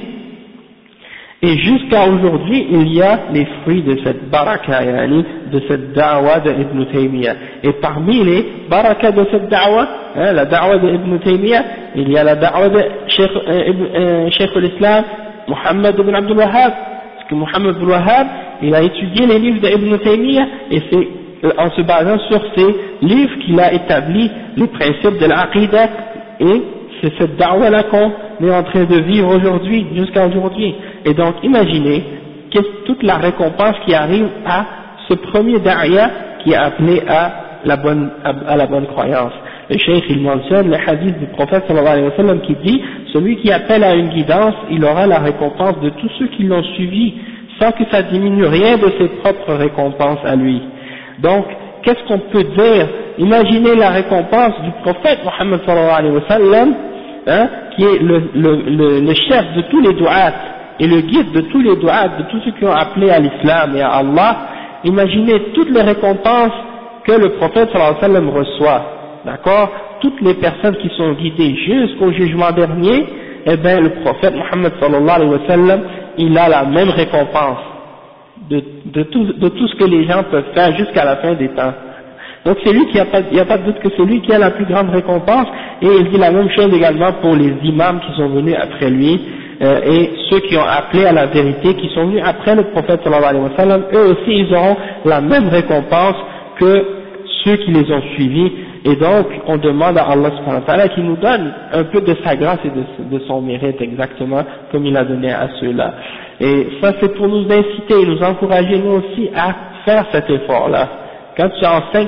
et jusqu'à aujourd'hui il y a les fruits de cette baraka, de cette da'wa de Ibn Taymiyyah. Et parmi les barakas de cette da'wa, la da'wa de Ibn Taymiyyah, il y a la da'wa de Cheikh l'Islam Muhammad ibn Abdul Wahhab, parce que Muhammad ibn Wahhab il a étudié les livres de Ibn Taymiyyah, et c'est en se basant sur ces livres qu'il a établi les principes de l'Aqidah, et c'est cette da'wa-là qu'on est en train de vivre aujourd'hui, jusqu'à aujourd'hui. Et donc imaginez toute la récompense qui arrive à ce premier da'ya qui est appelé à la bonne croyance. Le cheikh il mentionne le hadith du prophète sallallahu alayhi wa sallam qui dit, celui qui appelle à une guidance, il aura la récompense de tous ceux qui l'ont suivi, sans que ça diminue rien de ses propres récompenses à lui. Donc, qu'est-ce qu'on peut dire? Imaginez la récompense du prophète Mohammed sallallahu alayhi wa sallam, qui est le chef de tous les du'at et le guide de tous les du'at, de tous ceux qui ont appelé à l'islam et à Allah. Imaginez toutes les récompenses que le prophète sallallahu alayhi wa sallam reçoit, d'accord? Toutes les personnes qui sont guidées jusqu'au jugement dernier, eh bien le prophète Mohammed sallallahu alayhi wa sallam, il a la même récompense de tout ce que les gens peuvent faire jusqu'à la fin des temps. Donc c'est lui il n'y a pas de doute que c'est lui qui a la plus grande récompense, et il dit la même chose également pour les imams qui sont venus après lui, et ceux qui ont appelé à la vérité, qui sont venus après le prophète sallallahu alayhi wa sallam, eux aussi ils auront la même récompense que ceux qui les ont suivis. Et donc on demande à Allah subhanahu wa ta'ala qu'il nous donne un peu de sa grâce et de son mérite exactement comme il a donné à ceux-là. Et ça c'est pour nous inciter et nous encourager nous aussi à faire cet effort-là. Quand tu enseignes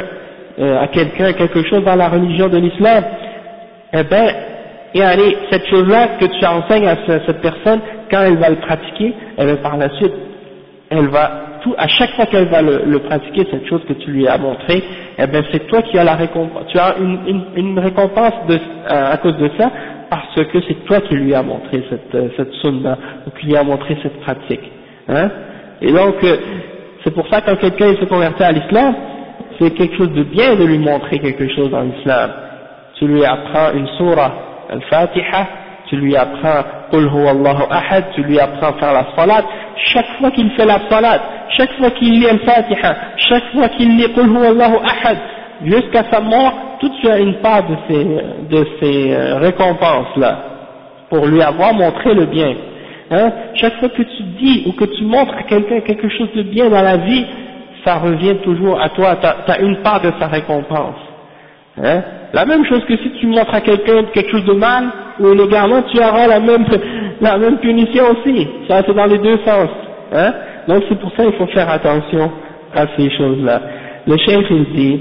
à quelqu'un quelque chose dans la religion de l'islam, eh ben, et allez, cette chose-là que tu enseignes à cette personne, quand elle va le pratiquer, elle va par la suite, à chaque fois qu'elle va le pratiquer, cette chose que tu lui as montrée, eh bien c'est toi qui as la récompense, tu as une récompense à cause de ça, parce que c'est toi qui lui as montré cette sunna, ou qui lui a montré cette pratique. Hein? Et donc, c'est pour ça que quand quelqu'un se convertit à l'islam, c'est quelque chose de bien de lui montrer quelque chose dans l'islam. Tu lui apprends une sourate, al-Fatiha, tu lui apprends Qul huwa Allahu ahad, tu lui apprends à faire la salat. Chaque fois qu'il fait la salat, chaque fois qu'il lit al-Fatiha, chaque fois qu'il lit Qul huwa Allahu ahad, jusqu'à sa mort, tout tu as une part de ces récompenses-là, pour lui avoir montré le bien. Hein? Chaque fois que tu dis ou que tu montres à quelqu'un quelque chose de bien dans la vie, ça revient toujours à toi, tu as une part de sa récompense. Hein? La même chose que si tu montres à quelqu'un quelque chose de mal, ou également tu auras la même punition aussi. Ça c'est dans les deux sens. Hein? Donc c'est pour ça qu'il faut faire attention à ces choses-là. Le cheikh il dit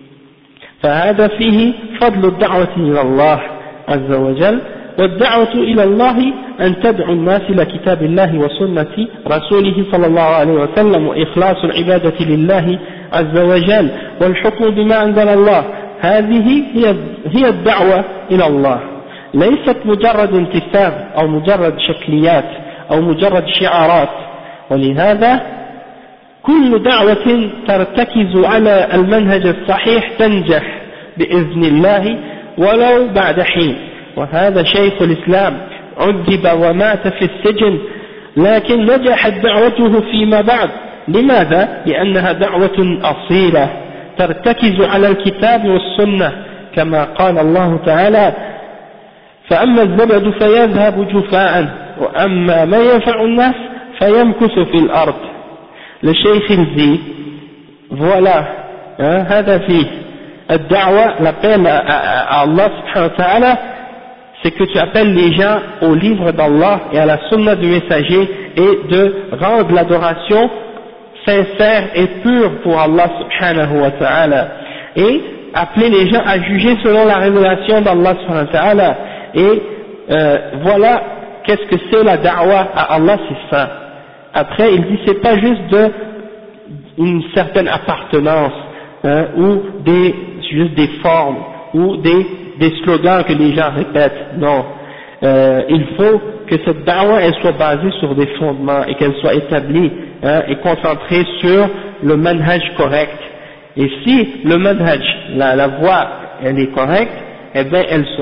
فهذا فيه فضل الدعوة إلى الله عز وجل والدعوة إلى الله أن تدعو الناس إلى كتاب الله وسنة رسوله صلى الله عليه وسلم وإخلاص العبادة لله عز وجل والحكم بما أنزل الله هذه هي الدعوة إلى الله ليست مجرد انتساب أو مجرد شكليات أو مجرد شعارات ولهذا كل دعوة ترتكز على المنهج الصحيح تنجح بإذن الله ولو بعد حين وهذا شيخ الإسلام عذب ومات في السجن لكن نجحت دعوته فيما بعد لماذا؟ لأنها دعوة أصيلة ترتكز على الكتاب والسنة كما قال الله تعالى فأما الزبد فيذهب جفاء وأما ما ينفع الناس فيمكث في الأرض. Le cheikh il dit voilà هذا فيه الدعوة l'appel à Allah subhanahu wa ta'ala c'est que tu appelles les gens au livre d'Allah et à la sunna du messager et de rendre l'adoration sincère et pure pour Allah subhanahu wa ta'ala et appeler les gens à juger selon la révélation d'Allah subhanahu wa ta'ala et voilà qu'est-ce que c'est la da'wa à Allah, c'est ça. Après il dit c'est pas juste une certaine appartenance ou juste des formes ou des slogans que les gens répètent, non. Il faut que cette da'wa elle soit basée sur des fondements et qu'elle soit établie et concentrée sur le manhaj correct. Et si le manhaj, la voie, elle est correcte, eh bien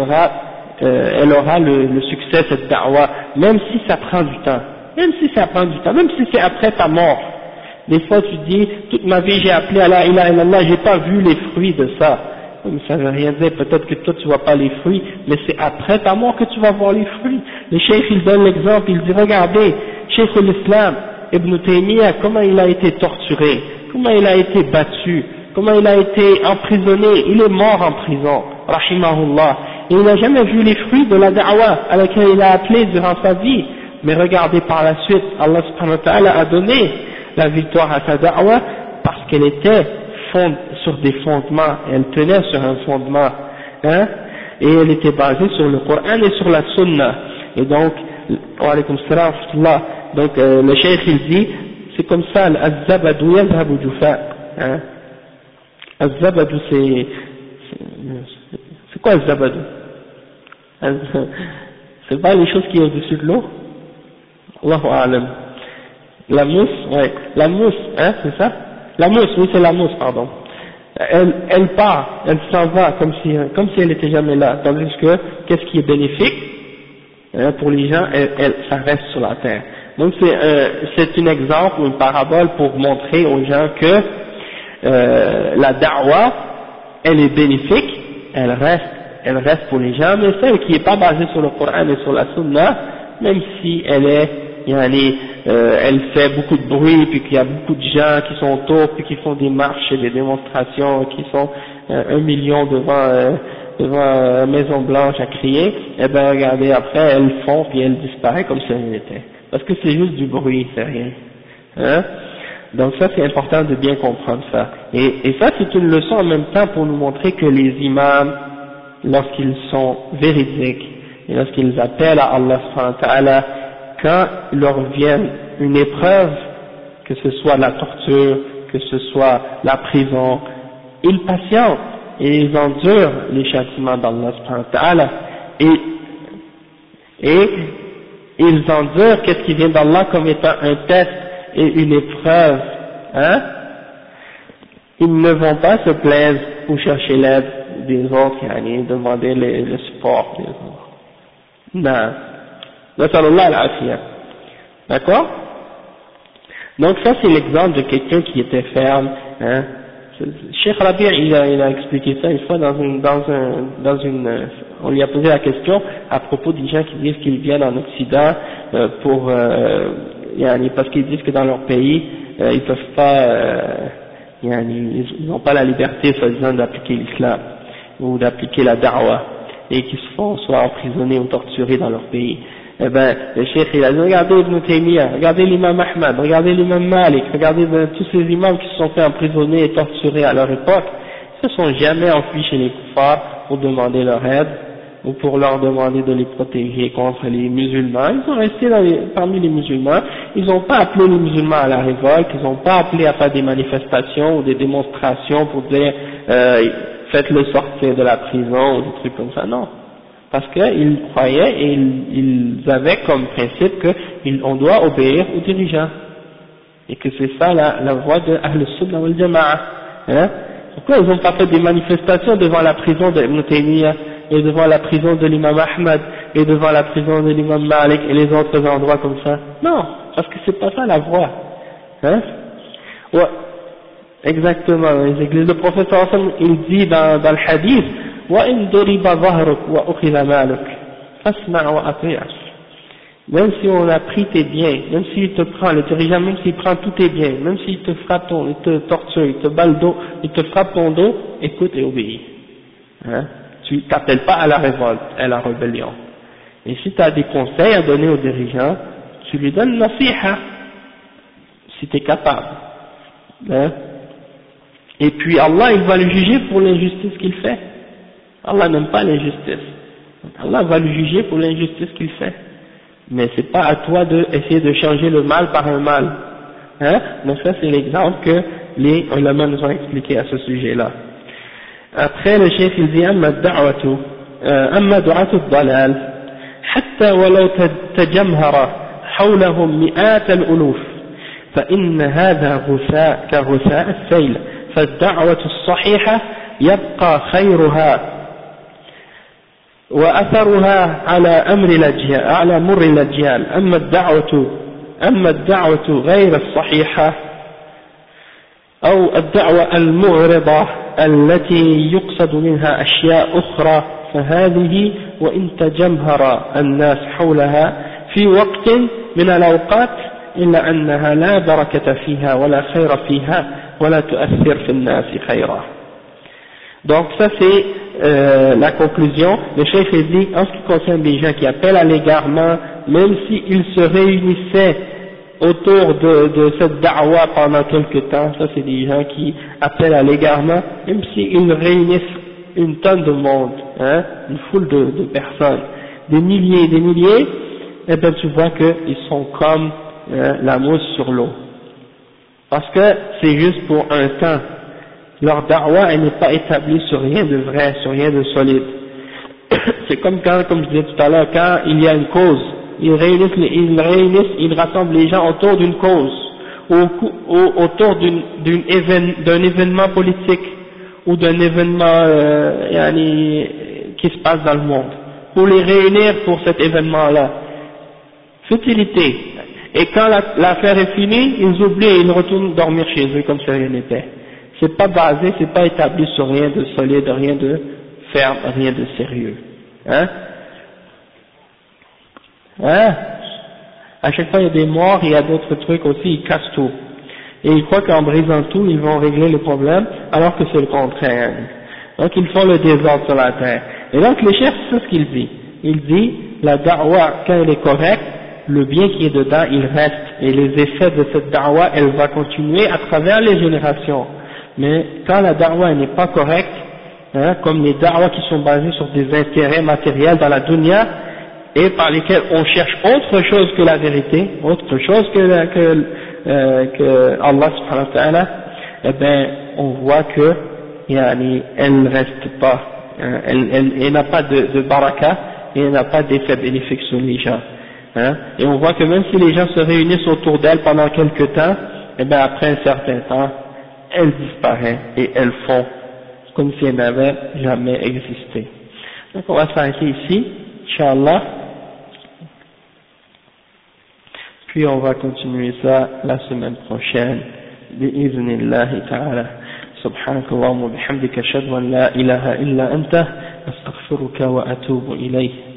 elle aura le succès cette da'wa, même si ça prend du temps, même si c'est après ta mort. Des fois tu dis, toute ma vie j'ai appelé à la ilaha illallah, j'ai pas vu les fruits de ça. Mais ça veut rien dire, peut-être que toi tu vois pas les fruits, mais c'est après ta mort que tu vas voir les fruits. Le cheikh il donne l'exemple, il dit regardez, cheikh l'Islam, Ibn Taymiyyah, comment il a été torturé, comment il a été battu, comment il a été emprisonné, il est mort en prison, rahimahullah, et il n'a jamais vu les fruits de la da'wa à laquelle il a appelé durant sa vie. Mais regardez par la suite, Allah subhanahu wa ta'ala a donné la victoire à sa da'wa parce qu'elle était sur des fondements, elle tenait sur un fondement, hein, et elle était basée sur le Coran et sur la Sunna. Et donc, wa alaykum salam wa rahmatullah, donc le cheikh il dit, c'est comme ça, al-zabadu yazhabu jufa, hein, al-zabadu c'est quoi al-zabadu? C'est pas les choses qui sont au-dessus de l'eau? Allahu a'lam. La mousse, ouais, la mousse, hein, c'est ça? La mousse, oui, c'est la mousse, pardon. Elle part, elle s'en va comme si elle était jamais là. Tandis que, qu'est-ce qui est bénéfique, hein, pour les gens, ça reste sur la terre. Donc c'est un exemple ou une parabole pour montrer aux gens que la da'wa, elle est bénéfique, elle reste pour les gens, mais celle qui n'est pas basée sur le Coran et sur la Sunna, même si elle fait beaucoup de bruit, puis qu'il y a beaucoup de gens qui sont autour, puis qui font des marches et des démonstrations, qui sont 1 million devant Maison Blanche à crier, et ben regardez, après elles font, puis elles disparaissent comme si elles n'étaient. Parce que c'est juste du bruit, c'est rien. Hein? Donc ça c'est important de bien comprendre ça. Et ça c'est une leçon en même temps pour nous montrer que les imams, lorsqu'ils sont véridiques, et lorsqu'ils appellent à Allah subhanahu wa ta'ala, quand leur vienne une épreuve, que ce soit la torture, que ce soit la prison, ils patientent et ils endurent les châtiments d'Allah subhanahu wa ta'ala, et ils endurent qu'est-ce qui vient d'Allah comme étant un test et une épreuve, hein. Ils ne vont pas se plaindre ou chercher l'aide des autres, demander le support des autres. Non. Nasallallahu al-afiyah. D'accord? Donc ça c'est l'exemple de quelqu'un qui était ferme, hein. Cheikh Rabi' il a expliqué ça une fois on lui a posé la question à propos des gens qui disent qu'ils viennent en Occident parce qu'ils disent que dans leur pays ils peuvent pas ils n'ont pas la liberté soi-disant d'appliquer l'islam ou d'appliquer la da'wah et qu'ils se font soit emprisonnés ou torturés dans leur pays. Eh ben, le cheikh il a dit regardez Ibn Taymiyyah, regardez l'imam Ahmad, regardez l'imam Malik, regardez tous ces imams qui se sont fait emprisonner et torturer à leur époque, ils se sont jamais enfuis chez les kuffars pour demander leur aide ou pour leur demander de les protéger contre les musulmans. Ils sont restés parmi les musulmans, ils n'ont pas appelé les musulmans à la révolte, ils n'ont pas appelé à faire des manifestations ou des démonstrations pour dire faites-le sortir de la prison ou des trucs comme ça, non. Parce qu'ils croyaient et ils avaient comme principe qu'on doit obéir aux dirigeants. Et que c'est ça la voie de Ahl Sunnah wal Jama'a. Hein? Pourquoi ils n'ont pas fait des manifestations devant la prison de Ibn Taymiyyah et devant la prison de l'imam Ahmad et devant la prison de l'imam Malik et les autres endroits comme ça? Non, parce que c'est pas ça la voie. Hein? Ouais, exactement. Les églises, le prophète sallallahu alayhi wa sallam, il dit dans le hadith, وَإِنْ ضُرِبَ ظَهْرُكَ وَأُخِذَ مَالُكَ فَاسْمَعْ وَأَطِيعْ. Même si on a pris tes biens, même s'il te prend, le dirigeant, même s'il prend tous tes biens, même s'il te frappe il te torture, il te bat le dos, il te frappe ton dos, écoute et obéis. Hein? Tu t'appelles pas à la révolte, à la rébellion. Et si tu as des conseils à donner au dirigeant, tu lui donnes nasiha, si tu es capable. Hein? Et puis Allah, il va le juger pour l'injustice qu'il fait. Allah n'aime pas l'injustice. Allah va le juger pour l'injustice qu'il fait. Mais c'est pas à toi d'essayer de changer le mal par un mal. Hein? Donc ça c'est l'exemple que les ulama nous ont expliqué à ce sujet-là. Après le chef il dit amma du'atu ad-dalal hatta walau tajamhara hawlahum mi'at al-uluf fa inna hadha ghutha ka ghutha as-sayl fa ad-da'watu as-sahihah yabqa khayruha وأثرها على مر الأجيال أما الدعوة غير الصحيحة أو الدعوة المعرضة التي يقصد منها أشياء أخرى فهذه وإن تجمهر الناس حولها في وقت من الأوقات إلا أنها لا بركة فيها ولا خير فيها ولا تؤثر في الناس خيرا. Donc ça c'est la conclusion. Le chef dit en ce qui concerne des gens qui appellent à l'égarement, même s'ils se réunissaient autour de cette da'wa pendant quelque temps, ça c'est des gens qui appellent à l'égarement, même s'ils réunissent une tonne de monde, hein, une foule de personnes, des milliers et des milliers, eh bien tu vois qu'ils sont comme la mousse sur l'eau. Parce que c'est juste pour un temps. Leur da'wa, elle n'est pas établie sur rien de vrai, sur rien de solide. C'est comme je disais tout à l'heure, quand il y a une cause, ils rassemblent les gens autour d'une cause, ou autour d'un événement politique, ou d'un événement qui se passe dans le monde, pour les réunir pour cet événement-là. Futilité. Et quand l'affaire est finie, ils oublient et ils retournent dormir chez eux comme si rien n'était. C'est pas basé, c'est pas établi sur rien de solide, rien de ferme, rien de sérieux. Hein? À chaque fois il y a des morts, il y a d'autres trucs aussi, ils cassent tout. Et ils croient qu'en brisant tout, ils vont régler le problème, alors que c'est le contraire. Donc ils font le désordre sur la terre. Et donc le chef, c'est ce qu'il dit. Il dit, la da'wa, quand elle est correcte, le bien qui est dedans, il reste. Et les effets de cette da'wa, elle va continuer à travers les générations. Mais quand la da'wa n'est pas correcte, hein, comme les da'wa qui sont basées sur des intérêts matériels dans la dunya, et par lesquels on cherche autre chose que la vérité, autre chose que Allah subhanahu wa ta'ala, eh ben, on voit que elle ne reste pas, elle n'a pas de baraka, et elle n'a pas d'effet bénéfique sur les gens. Et on voit que même si les gens se réunissent autour d'elle pendant quelque temps, et bien après un certain temps, elle disparaît et elles font comme si elle n'avait jamais existé. Donc on va s'arrêter ici, Inch'Allah, puis on va continuer ça la semaine prochaine, bi'iznillahi ta'ala. سبحانك اللهم وبحمدك أشهد أن لا إله إلا أنت أستغفرك وأتوب إليك.